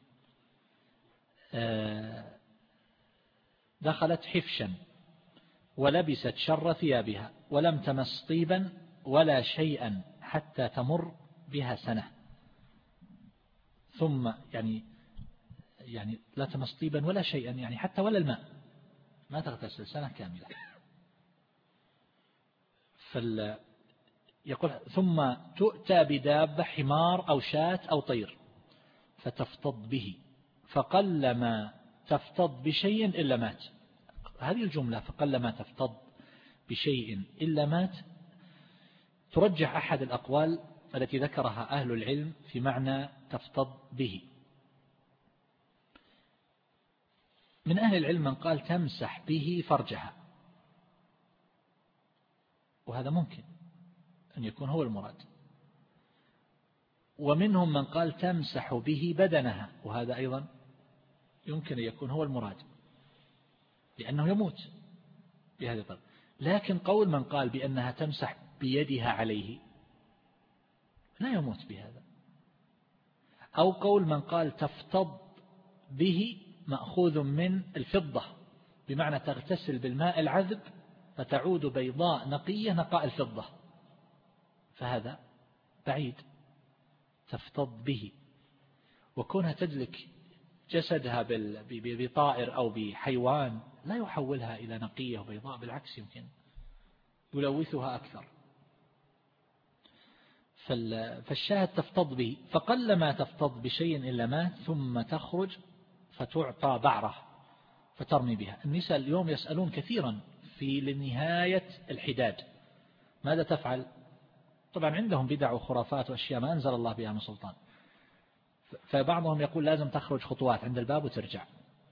دخلت حفشا ولبست شر ثيابها ولم تمس طيبا ولا شيئا حتى تمر بها سنة. ثم يعني يعني لا تمس طيبا ولا شيئا، يعني حتى ولا الماء، ما تغتسل سنة كاملة. فال يقول ثم تؤتى بدابة حمار أو شاة أو طير فتفتض به، فقلما تفتض بشيء إلا مات. هذه الجملة فقلما تفتض بشيء إلا مات ترجح أحد الأقوال التي ذكرها أهل العلم في معنى تفتض به. من أهل العلم من قال تمسح به فرجها، وهذا ممكن أن يكون هو المراد. ومنهم من قال تمسح به بدنها، وهذا أيضا يمكن أن يكون هو المراد لأنه يموت بهذه الطريقة. لكن قول من قال بأنها تمسح بيدها عليه لا يموت بهذا. أو قول من قال تفتض به مأخوذ من الفضة، بمعنى تغتسل بالماء العذب فتعود بيضاء نقية نقاء الفضة، فهذا بعيد. تفتض به، وكونها تدلك جسدها بطائر أو بحيوان لا يحولها إلى نقية وبيضاء، بالعكس يمكن يلوثها أكثر. فالشاهد تفتض به، فقلما تفتض بشيء إلا مات ثم تخرج فتعطى بعرة فترمي بها. النساء اليوم يسألون كثيرا في لنهاية الحداد ماذا تفعل؟ طبعا عندهم بدع وخرافات وأشياء ما أنزل الله بها من سلطان، فبعضهم يقول لازم تخرج خطوات عند الباب وترجع،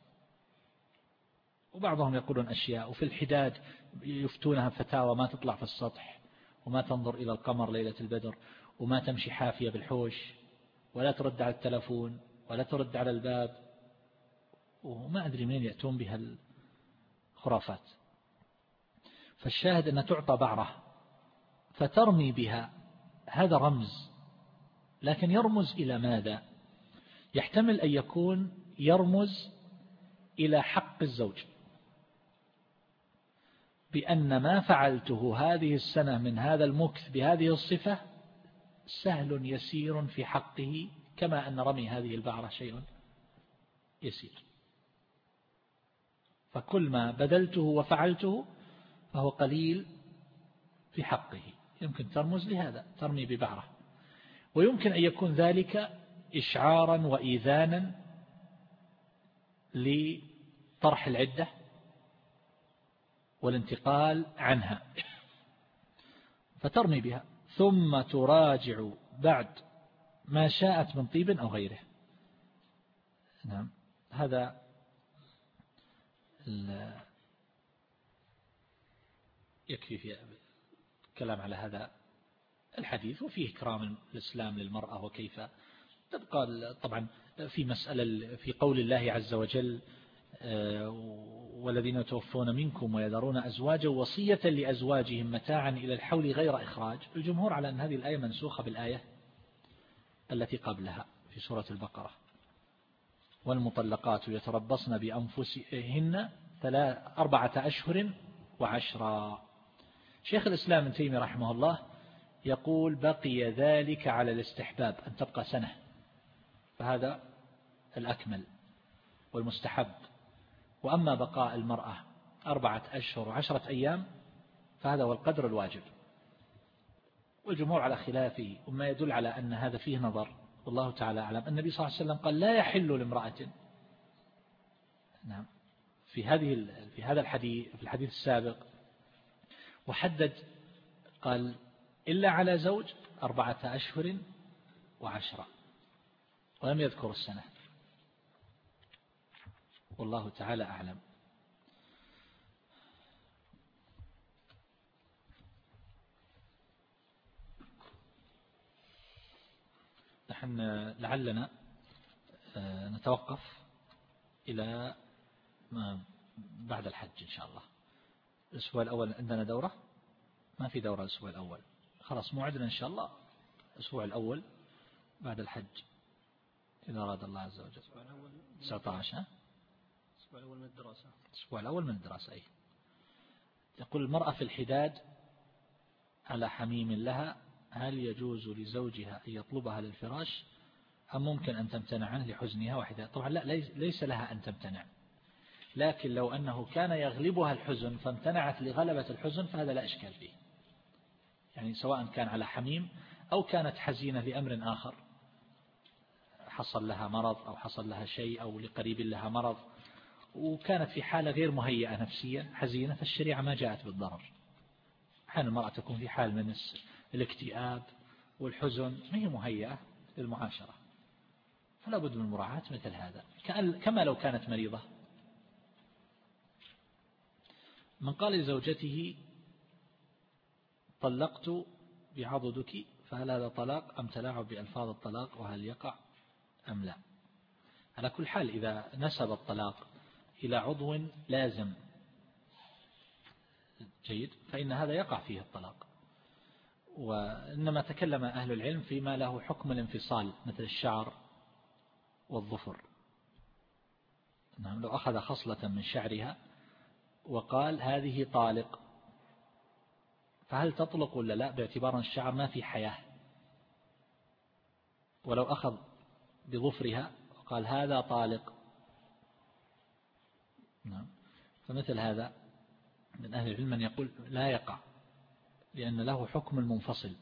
وبعضهم يقولون أشياء. وفي الحداد يفتونها فتاوى ما تطلع في السطح، وما تنظر إلى القمر ليلة البدر، وما تمشي حافية بالحوش، ولا ترد على التلفون، ولا ترد على الباب، وما أدري منين يأتون بها الخرافات. فالشاهد أن تعطى بعرة فترمي بها، هذا رمز، لكن يرمز إلى ماذا؟ يحتمل أن يكون يرمز إلى حق الزوج، بأن ما فعلته هذه السنة من هذا المكث بهذه الصفة سهل يسير في حقه، كما أن رمي هذه البعرة شيء يسير. فكل ما بذلته وفعلته فهو قليل في حقه، يمكن ترمز لهذا، ترمي ببعرة. ويمكن أن يكون ذلك إشعارا وإيذانا لطرح العدة والانتقال عنها، فترمي بها ثم تراجع بعد ما شاءت من طيب أو غيره. نعم، هذا يكفي في الكلام على هذا الحديث، وفيه إكرام الإسلام للمرأة وكيف تبقى. طبعا في مسألة في قول الله عز وجل والذين يتوفون منكم ويذرون أزواجا وصية لأزواجهم متاعا إلى الحول غير إخراج، الجمهور على أن هذه الآية منسوخة بالآية التي قبلها في سورة البقرة، والمطلقات يتربصن بأنفسهن أربعة أشهر وعشرا. شيخ الإسلام ابن تيمية رحمه الله يقول بقي ذلك على الاستحباب، أن تبقى سنة، فهذا الأكمل والمستحب. وأما بقاء المرأة أربعة أشهر وعشرة أيام فهذا هو القدر الواجب، والجمهور على خلافه، وما يدل على أن هذا فيه نظر والله تعالى أعلم. النبي صلى الله عليه وسلم قال لا يحل لامرأة، نعم، في هذه في هذا الحديث في الحديث السابق، وحدد قال إلا على زوج أربعة أشهر وعشرة، ولم يذكر السنة، والله تعالى أعلم. نحن لعلنا نتوقف إلى بعد الحج إن شاء الله. الأسبوع الأول عندنا دورة، ما في دورة الأسبوع الأول، خلاص موعدنا إن شاء الله الأسبوع الأول بعد الحج إذا أراد الله عز وجل. تسعة عشر الأسبوع الأول من الدراسة. الأسبوع الأول من الدراسة أي. يقول المرأة في الحداد على حميم لها، هل يجوز لزوجها أن يطلبها للفراش أم ممكن أن تمتنع عنه لحزنها وحدها؟ طبعا لا، ليس لها أن تمتنع، لكن لو أنه كان يغلبها الحزن فامتنعت لغلبة الحزن فهذا لا إشكال فيه، يعني سواء كان على حميم أو كانت حزينة لأمر آخر، حصل لها مرض أو حصل لها شيء أو لقريب لها مرض، وكانت في حالة غير مهيئة نفسيا حزينة، فالشريعة ما جاءت بالضرر. أحيانا المرأة تكون في حال من الاكتئاب والحزن ما هي مهيئة للمعاشرة، فلا بد من مراعاة مثل هذا، كما لو كانت مريضة. من قال لزوجته طلقت بعضدك فهل هذا طلاق أم تلاعب بألفاظ الطلاق وهل يقع أم لا؟ على كل حال إذا نسب الطلاق إلى عضو لازم جيد فإن هذا يقع فيه الطلاق، وإنما تكلم أهل العلم فيما له حكم الانفصال مثل الشعر والظفر. نعم، لو أخذ خصلة من شعرها وقال هذه طالق فهل تطلق ولا لا، باعتبار الشعر ما في حياة؟ ولو أخذ بظفرها وقال هذا طالق، نعم، فمثل هذا من أهل العلم من يقول لا يقع، لأن له حكم المنفصل.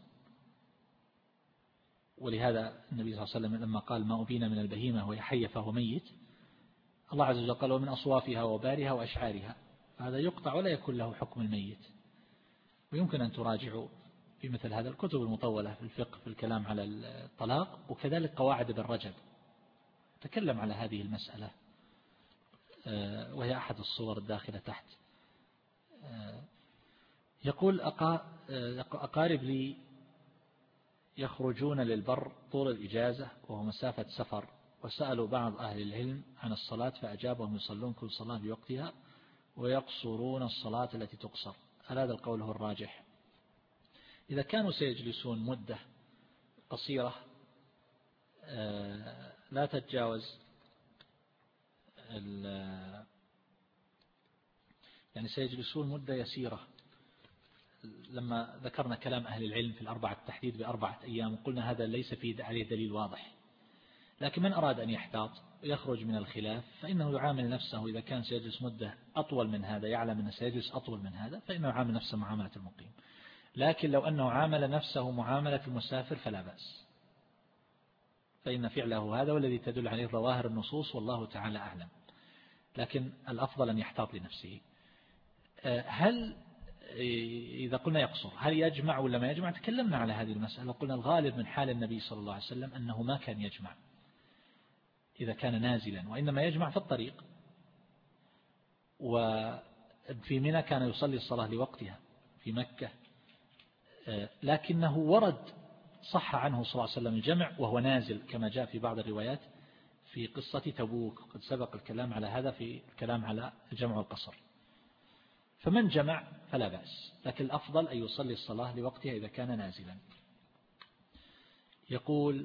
ولهذا النبي صلى الله عليه وسلم لما قال ما أبين من البهيمة وهي حية فهو ميت، الله عز وجل قال ومن أصوافها وبارها وأشعارها، هذا يقطع ولا يكون له حكم الميت. ويمكن أن تراجعوا في مثل هذا الكتب المطولة في الفقه في الكلام على الطلاق، وكذلك قواعد ابن رجب تكلم على هذه المسألة، وهي أحد الصور الداخلة تحت. يقول أقارب لي يخرجون للبر طول الإجازة وهو مسافة سفر، وسألوا بعض أهل العلم عن الصلاة فأجابهم يصلون كل صلاة بوقتها ويقصرون الصلاة التي تقصر. هل هذا القول هو الراجح؟ إذا كانوا سيجلسون مدة قصيرة لا تتجاوز يعني سيجلسون مدة يسيرة، لما ذكرنا كلام أهل العلم في الأربعة التحديد بأربعة أيام قلنا هذا ليس فيه عليه دليل واضح، لكن من أراد أن يحتاط ويخرج من الخلاف فإنه يعامل نفسه إذا كان سيجلس مدة أطول من هذا، يعلم أنه سيجلس أطول من هذا، فإنه يعامل نفسه معاملة المقيم. لكن لو أنه عامل نفسه معاملة المسافر فلا بأس، فإن فعله هذا والذي تدل عليه ظواهر النصوص والله تعالى أعلم، لكن الأفضل أن يحتاط لنفسه. هل إذا قلنا يقصر هل يجمع ولا ما يجمع؟ تكلمنا على هذه المسألة وقلنا الغالب من حال النبي صلى الله عليه وسلم أنه ما كان يجمع إذا كان نازلا، وإنما يجمع في الطريق. وفي منى كان يصلي الصلاة لوقتها في مكة، لكنه ورد صح عنه صلى الله عليه وسلم الجمع وهو نازل كما جاء في بعض الروايات في قصة تبوك، قد سبق الكلام على هذا في الكلام على الجمع والقصر. فمن جمع فلا بأس، لكن الأفضل أن يصلي الصلاة لوقتها إذا كان نازلا. يقول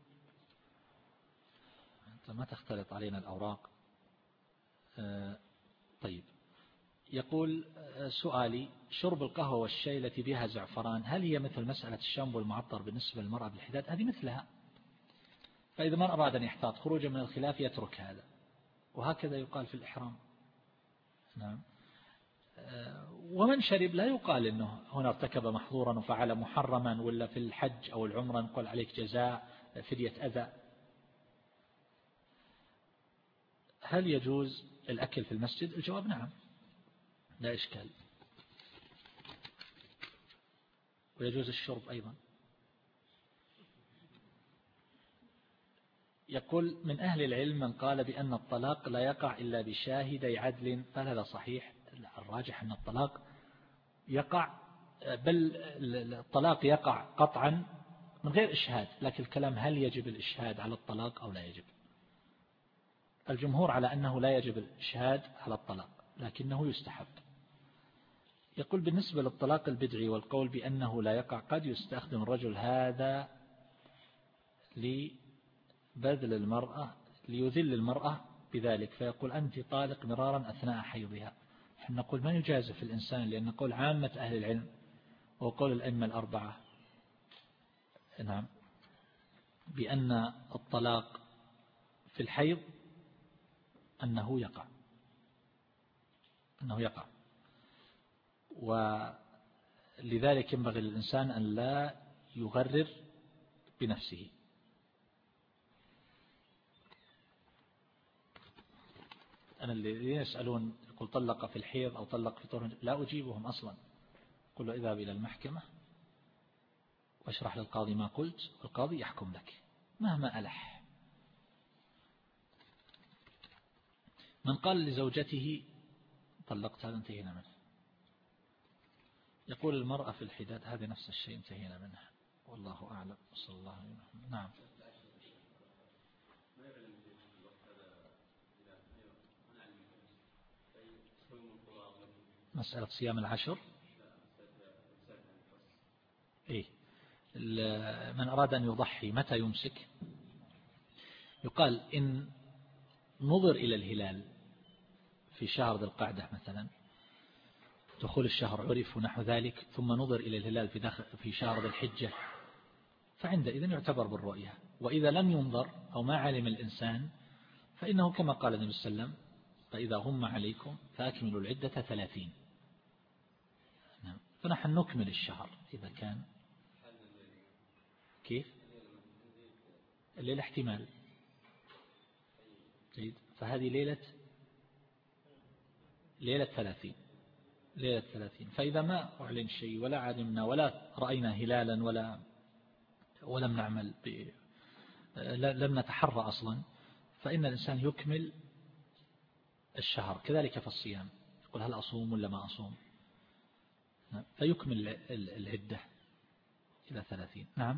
أنت ما تختلط علينا الأوراق. آه طيب، يقول سؤالي شرب القهوة والشاي التي بها زعفران هل هي مثل مسألة الشامبو المعطر بالنسبة للمرأة بالحداد؟ هذه مثلها، فإذا من أراد أن يحتاط خروجا من الخلاف يترك هذا، وهكذا يقال في الإحرام. نعم. ومن شرب لا يقال أنه هنا ارتكب محظورا وفعل محرما، ولا في الحج أو العمرة نقول عليك جزاء فدية أذى. هل يجوز الأكل في المسجد؟ الجواب نعم، لا إشكال، ويجوز الشرب أيضا. يقول من أهل العلم من قال بأن الطلاق لا يقع إلا بشاهدي عدل، فهل هذا صحيح؟ الراجح أن الطلاق يقع، بل الطلاق يقع قطعا من غير إشهاد، لكن الكلام هل يجب الإشهاد على الطلاق أو لا يجب؟ الجمهور على أنه لا يجب الإشهاد على الطلاق لكنه يستحب. يقول بالنسبة للطلاق البدعي والقول بأنه لا يقع قد يستخدم الرجل هذا لبذل المرأة ليذل المرأة بذلك، فيقول أنت طالق مرارا أثناء حيضها. نحن نقول ما يجازف الإنسان، لأن نقول عامة أهل العلم وقول الأئمة الأربعة نعم بأن الطلاق في الحيض أنه يقع أنه يقع ولذلك ينبغي للإنسان أن لا يغرر بنفسه. أنا اللي يسألون يقول طلق في الحيض أو طلق في طهر، لا أجيبهم أصلا، قل له اذهب إلى المحكمة واشرح للقاضي ما قلت والقاضي يحكم لك مهما ألح. من قال لزوجته طلقت هذا انتهينا منه. يقول المرأة في الحداد هذا نفس الشيء انتهينا منه. والله أعلم. صلى الله عليه وسلم. نعم. مسألة صيام العشر. إيه، من أراد أن يضحي متى يمسك؟ يقال إن نظر إلى الهلال في شهر ذي القعدة مثلا، دخول الشهر عرف ونحو ذلك، ثم نظر إلى الهلال في داخل في شهر ذي الحجة، فعندئذ يعتبر بالرؤية. وإذا لم ينظر أو ما علم الإنسان فإنه كما قال النبي صلى الله عليه وسلم: فإذا غم عليكم فأكملوا العدة ثلاثين. نعم. فنحن نكمل الشهر إذا كان. كيف؟ الليلة احتمال. جيد. فهذه ليلة ليلة ثلاثين ليلة ثلاثين. فإذا ما أعلن شيء ولا علمنا ولا رأينا هلالا ولا ولم نعمل ب... لم نتحرى أصلا، فإن الإنسان يكمل الشهر. كذلك في الصيام، يقول: هل أصوم ولا ما أصوم؟ فيكمل العدة إلى ثلاثين. نعم.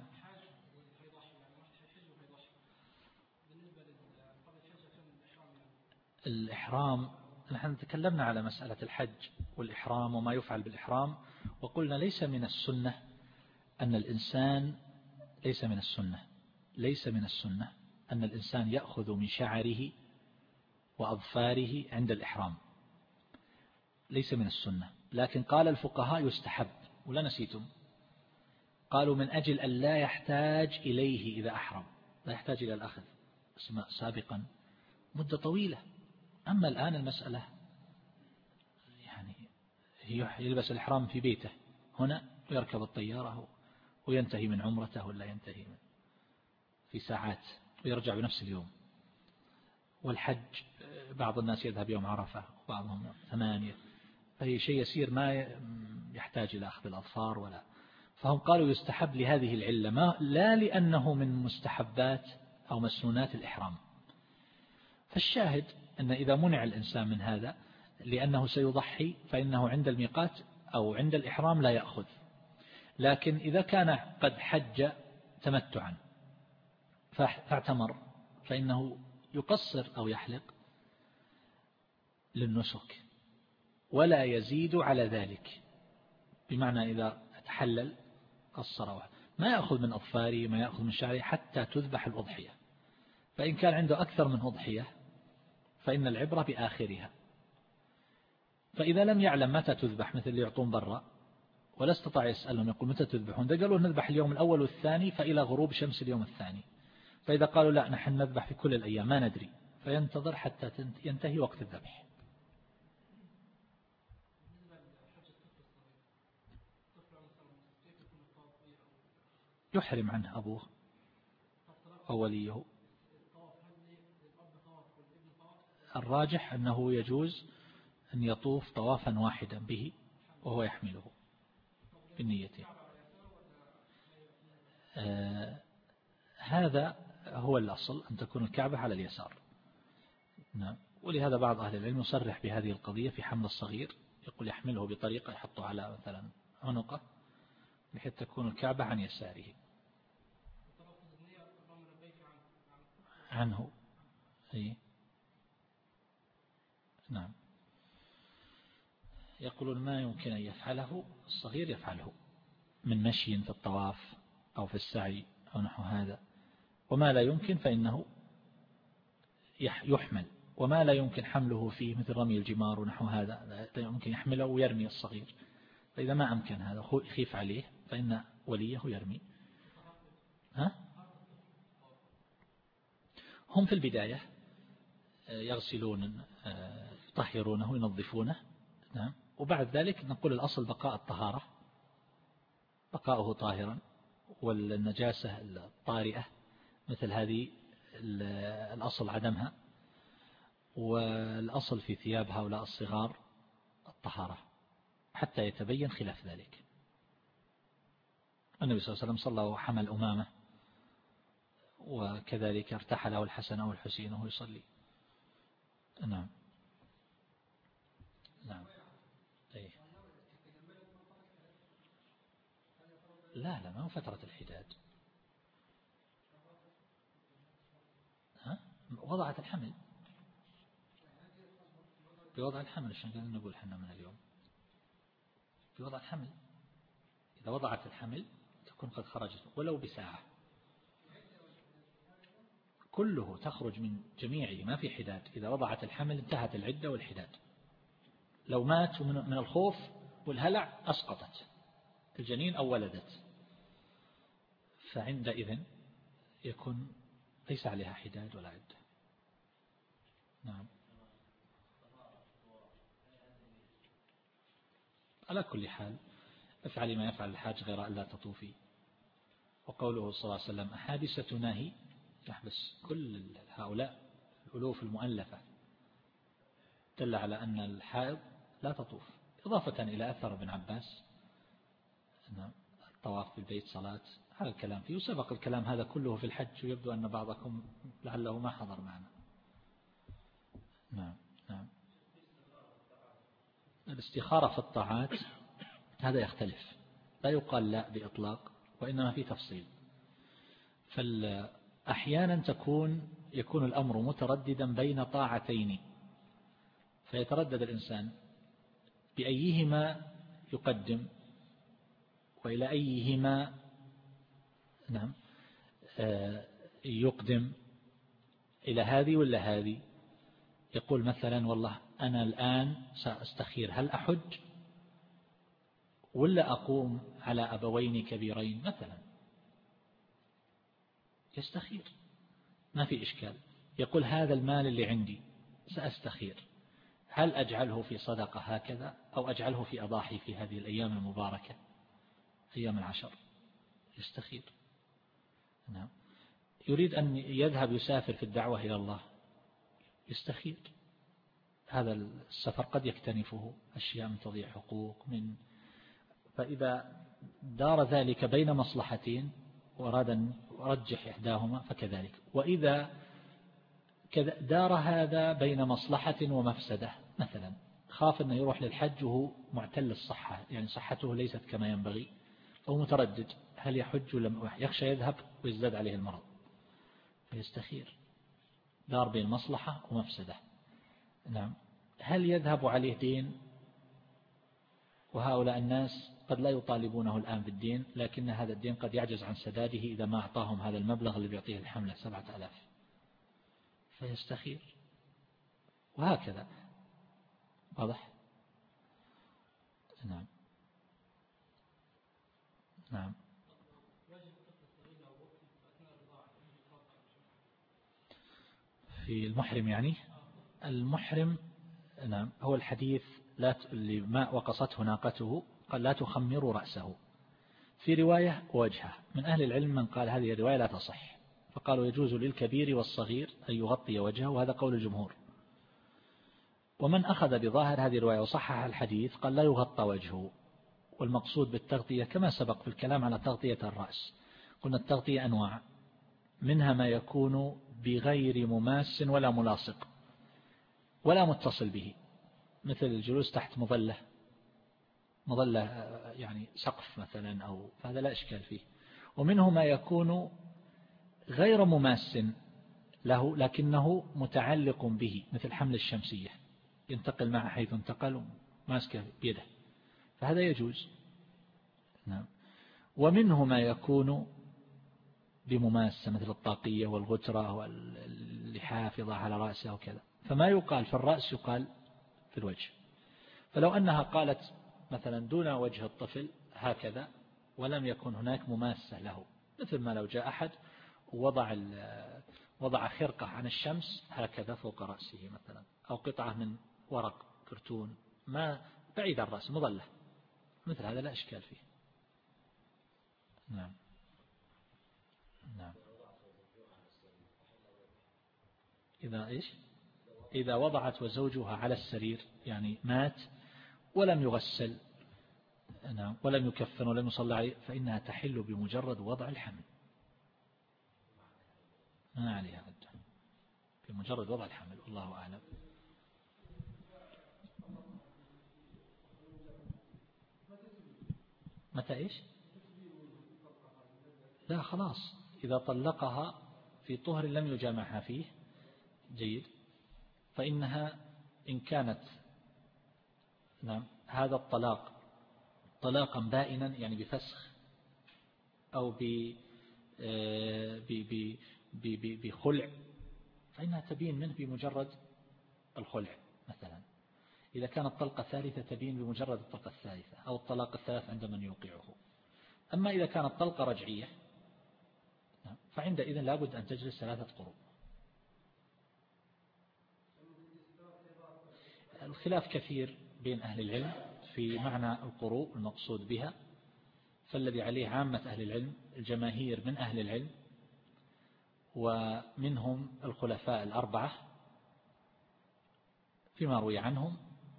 الإحرام، نحن تكلمنا على مسألة الحج والإحرام وما يفعل بالإحرام، وقلنا ليس من السنة أن الإنسان ليس من السنة ليس من السنة أن الإنسان يأخذ من شعره وأظفاره عند الإحرام، ليس من السنة. لكن قال الفقهاء يستحب، ولا نسيتم؟ قالوا من أجل أن لا يحتاج إليه إذا أحرم، لا يحتاج إلى الأخذ سابقا مدة طويلة. أما الآن المسألة يعني يلبس الإحرام في بيته هنا ويركب الطيارة وينتهي من عمرته ولا ينتهي من في ساعات ويرجع بنفس اليوم. والحج بعض الناس يذهب يوم عرفة وبعضهم ثمانية، فهي شيء يسير ما يحتاج إلى أخذ الأظفار ولا. فهم قالوا يستحب لهذه العلة، ما لا لأنه من مستحبات أو مسنونات الإحرام. فالشاهد أن إذا منع الإنسان من هذا لأنه سيضحي فإنه عند الميقات أو عند الإحرام لا يأخذ. لكن إذا كان قد حج تمتعا فاعتمر فإنه يقصر أو يحلق للنسك ولا يزيد على ذلك. بمعنى إذا تحلل قصر، ما يأخذ من أظفاره ما يأخذ من شعره حتى تذبح الأضحية. فإن كان عنده أكثر من أضحية فإن العبرة بآخرها. فإذا لم يعلم متى تذبح، مثل اللي يعطون برا ولا استطاع يسألهم يقول متى تذبحون، ده قالوا نذبح اليوم الأول والثاني فإلى غروب شمس اليوم الثاني. فإذا قالوا لا نحن نذبح في كل الأيام ما ندري، فينتظر حتى ينتهي وقت الذبح. يحرم عنه أبوه أو وليه. الراجح أنه يجوز أن يطوف طوافا واحدا به وهو يحمله بالنية. آه هذا هو الأصل، أن تكون الكعبة على اليسار. نعم. ولهذا بعض أهل العلم يصرح بهذه القضية في حمل الصغير، يقول يحمله بطريقة يحطه على مثلا عنقه بحيث تكون الكعبة عن يساره عنه. أي نعم. يقولون ما يمكن أن يفعله الصغير يفعله من مشي في الطواف أو في السعي أو نحو هذا، وما لا يمكن فإنه يحمل، وما لا يمكن حمله فيه مثل رمي الجمار ونحو هذا لا يمكن يحمله ويرمي الصغير. فإذا ما أمكن هذا خيف عليه فإن وليه يرمي. ها؟ هم في البداية يغسلون يطهرونه ينظفونه. نعم. وبعد ذلك نقول الأصل بقاء الطهارة، بقاؤه طاهرا، والنجاسة الطارئة مثل هذه الأصل عدمها، والأصل في ثياب هؤلاء الصغار الطهارة حتى يتبين خلاف ذلك. النبي صلى الله عليه وسلم صلى وحمل أمامة، وكذلك ارتحل له الحسن أو الحسين وهو يصلي. نعم. نعم. أيه. لا لا ما هو فترة الحداد. ها؟ وضعت الحمل بوضع الحمل، عشان كذا نقول حنا من اليوم بوضع الحمل. إذا وضعت الحمل تكون قد خرجت ولو بساعة، كله تخرج من جميعه ما في حداد. إذا وضعت الحمل انتهت العدة والحداد. لو مات من الخوف والهلع أسقطت الجنين أو ولدت، فعندئذ يكون ليس عليها حداد ولا عدة. نعم. على كل حال افعلي ما يفعل الحاج غير أن لا تطوفي. وقوله صلى الله عليه وسلم أحادثة ناهي يحبس كل هؤلاء الألوف المؤلفة، دل على أن الحائض لا تطوف، إضافة إلى أثر ابن عباس أن الطواف بالبيت صلاة. هذا الكلام فيه، وسبق الكلام هذا كله في الحج، ويبدو أن بعضكم لعله ما حضر معنا. نعم نعم. الاستخارة في الطاعات هذا يختلف، لا يقال لا بإطلاق، وإنما في تفصيل. فأحيانا تكون يكون الأمر مترددا بين طاعتين، فيتردد الإنسان بأيهما يقدم وإلى أيهما نعم يقدم، إلى هذه ولا هذه. يقول مثلا والله أنا الآن سأستخير هل أحج ولا أقوم على أبوين كبيرين مثلا، يستخير ما في إشكال. يقول هذا المال اللي عندي سأستخير هل أجعله في صدقة هكذا أو أجعله في أضاحي في هذه الأيام المباركة أيام العشر، يستخير. نعم. يريد أن يذهب يسافر في الدعوة إلى الله، يستخير. هذا السفر قد يكتنفه أشياء من تضيع حقوق من، فإذا دار ذلك بين مصلحتين وأراد أن يرجح إحداهما فكذلك. وإذا دار هذا بين مصلحة ومفسدة، مثلا خاف أنه يروح للحج وهو معتل الصحة، يعني صحته ليست كما ينبغي، أو متردد هل يحج ولا يخشى يذهب ويزداد عليه المرض، فيستخير. دار بين مصلحة ومفسدة. نعم. هل يذهب عليه دين، وهؤلاء الناس قد لا يطالبونه الآن بالدين، لكن هذا الدين قد يعجز عن سداده إذا ما أعطاهم هذا المبلغ اللي بيعطيه الحملة سبعة آلاف، فيستخير. وهكذا. واضح؟ نعم نعم. في المحرم يعني المحرم نعم هو الحديث لا اللي ما وقصته ناقته قال لا تخمروا رأسه، في رواية وجهه. من أهل العلم من قال هذه الرواية لا تصح، فقالوا يجوز للكبير والصغير أن يغطي وجهه، وهذا قول الجمهور. ومن أخذ بظاهر هذه الرواية وصحح الحديث قال لا يغطى وجهه، والمقصود بالتغطية كما سبق في الكلام على تغطية الرأس. قلنا التغطية أنواع، منها ما يكون بغير مماس ولا ملاصق ولا متصل به، مثل الجلوس تحت مظلة مظلة يعني سقف مثلا، أو فهذا لا إشكال فيه. ومنه ما يكون غير مماس له لكنه متعلق به، مثل حمل الشمسية ينتقل معه حيث انتقل ماسكه بيده، فهذا يجوز. نعم. ومنه ما يكون بمماسة مثل الطاقية والغترة والحافظة على رأسها وكذا، فما يقال في الرأس يقال في الوجه. فلو أنها قالت مثلا دون وجه الطفل هكذا ولم يكن هناك مماسة له، مثل ما لو جاء أحد ووضع وضع خرقة عن الشمس هكذا فوق رأسه مثلا، أو قطعة من ورق كرتون ما بعيد عن الرأس مظلة، مثل هذا لا إشكال فيه. نعم نعم. إذا إيش إذا وضعت وزوجها على السرير يعني مات ولم يغسل نعم ولم يكفن ولم يصلى عليه، فإنها تحل بمجرد وضع الحمل، ما عليها عدة بمجرد وضع الحمل. والله أعلم. متى إيش لا خلاص، إذا طلقها في طهر لم يجامعها فيه جيد، فإنها إن كانت نعم هذا الطلاق طلاقا بائنا يعني بفسخ أو بخلع فإنها تبين منه بمجرد الخلع مثلا. إذا كانت طلقة ثالثة تبين بمجرد الطلقة الثالثة أو الطلاق الثلاث عند من يوقعه. أما إذا كانت طلقة رجعية فعندئذ لابد أن تجلس ثلاثة قروء. الخلاف كثير بين أهل العلم في معنى القروء المقصود بها، فالذي عليه عامة أهل العلم الجماهير من أهل العلم ومنهم الخلفاء الأربعة فيما روي عنهم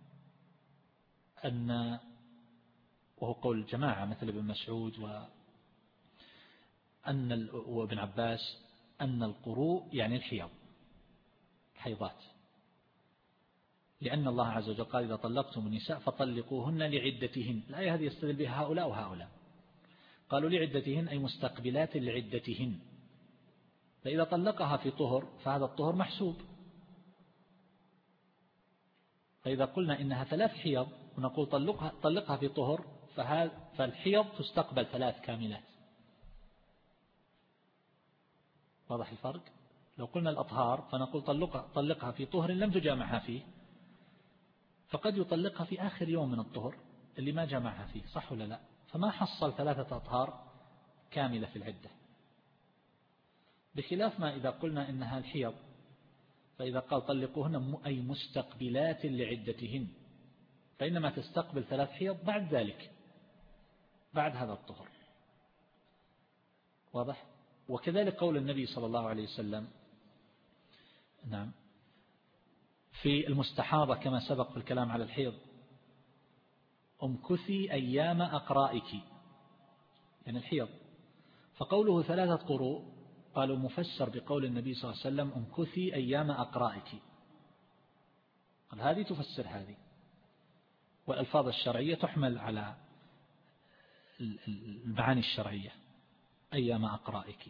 أن، وهو قول الجماعة مثل ابن مسعود وأن وابن عباس، أن القروء يعني الحيض الحيضات، لأن الله عز وجل قال إذا طلقتم النساء فطلقوهن لعدتهن. الآية هذه يستدل بها هؤلاء وهؤلاء، قالوا لعدتهن أي مستقبلات لعدتهن، فإذا طلقها في طهر فهذا الطهر محسوب. فإذا قلنا إنها ثلاث حيض ونقول طلقها, طلقها في طهر فالحيض تستقبل ثلاث كاملات. واضح الفرق؟ لو قلنا الأطهار فنقول طلقها, طلقها في طهر لم تجامعها فيه، فقد يطلقها في آخر يوم من الطهر اللي ما جامعها فيه، صح ولا لا؟ فما حصل ثلاثة أطهار كاملة في العدة، بخلاف ما إذا قلنا إنها الحيض، فإذا قال طلقوهن أي مستقبلات لعدتهن، فإنما تستقبل ثلاث حيض بعد ذلك، بعد هذا الطهر. واضح؟ وكذلك قول النبي صلى الله عليه وسلم نعم في المستحاضة كما سبق في الكلام على الحيض: امكثي أيام أقرائك، يعني الحيض. فقوله ثلاثة قروء قالوا مفسر بقول النبي صلى الله عليه وسلم امكثي أيام أقرائك، قال هذه تفسر هذه، والألفاظ الشرعية تحمل على المعاني الشرعية أيام أقرائك.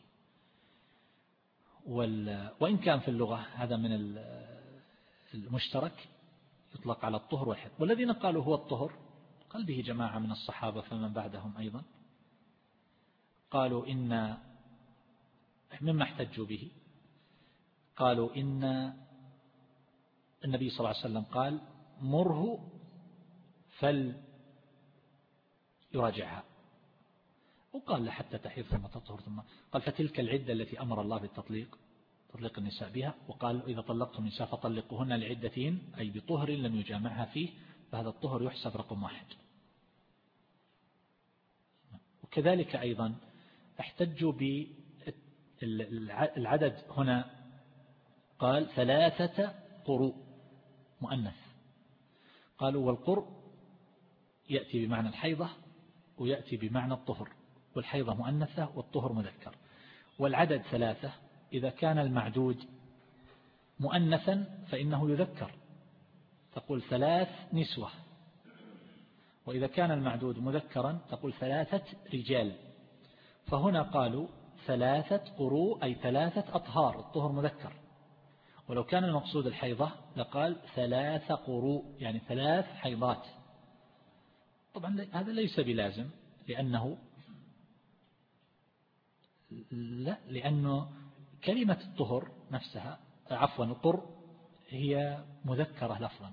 وإن كان في اللغة هذا من المشترك يطلق على الطهر والحيض، والذين قالوا هو الطهر قال به جماعة من الصحابة فمن بعدهم أيضا، قالوا إن مما احتجوا به قالوا إن النبي صلى الله عليه وسلم قال مره فليراجعها، وقال حتى تحيض ثم تطهر، ثم قال فتلك العدة التي أمر الله بالتطليق تطليق النساء بها، وقال إذا طلقتم النساء فطلقوهن لعدتهن أي بطهر لم يجامعها فيه، فهذا الطهر يحسب رقم واحد. وكذلك أيضا احتجوا بالعدد هنا، قال ثلاثة قروء مؤنث، قالوا والقرء يأتي بمعنى الحيضة ويأتي بمعنى الطهر، والحيضة مؤنثة والطهر مذكر. والعدد ثلاثة إذا كان المعدود مؤنثا فإنه يذكر، تقول ثلاث نسوة، وإذا كان المعدود مذكرا تقول ثلاثة رجال. فهنا قالوا ثلاثة قروء أي ثلاثة أطهار، الطهر مذكر. ولو كان المقصود الحيضة لقال ثلاث قروء يعني ثلاث حيضات. طبعا هذا ليس بلازم، لأنه لا لأنه كلمة الطهر نفسها عفوا القر هي مذكرة لفظا،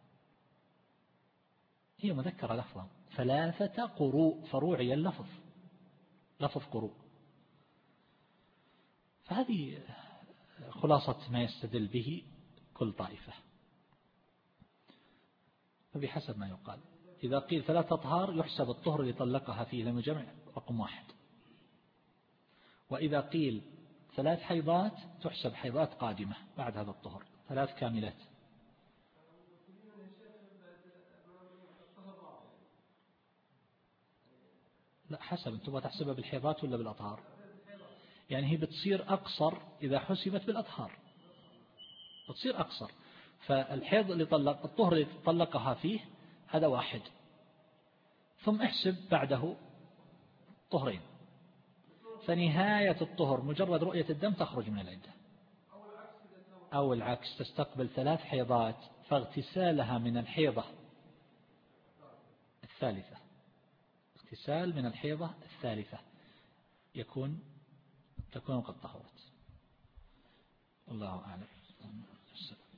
هي مذكرة لفظا، ثلاثة قروء فروعي اللفظ لفظ قروء. فهذه خلاصة ما يستدل به كل طائفة، فبحسب ما يقال إذا قيل ثلاثة أطهار يحسب الطهر اللي طلقها فيه لم يجمع رقم واحد، وإذا قيل ثلاث حيضات تحسب حيضات قادمة بعد هذا الطهر، ثلاث كاملات. لا حسب، أنتم تحسبها بالحيضات ولا بالأطهار؟ يعني هي بتصير أقصر إذا حسبت بالأطهار، بتصير أقصر. فالحيض اللي طلق الطهر اللي طلقها فيه هذا واحد، ثم احسب بعده طهرين. فنهاية الطهر مجرد رؤية الدم تخرج من العدة، أو العكس تستقبل ثلاث حيضات فاغتسالها من الحيضة الثالثة، اغتسال من الحيضة الثالثة يكون تكون قد طهرت. الله أعلم.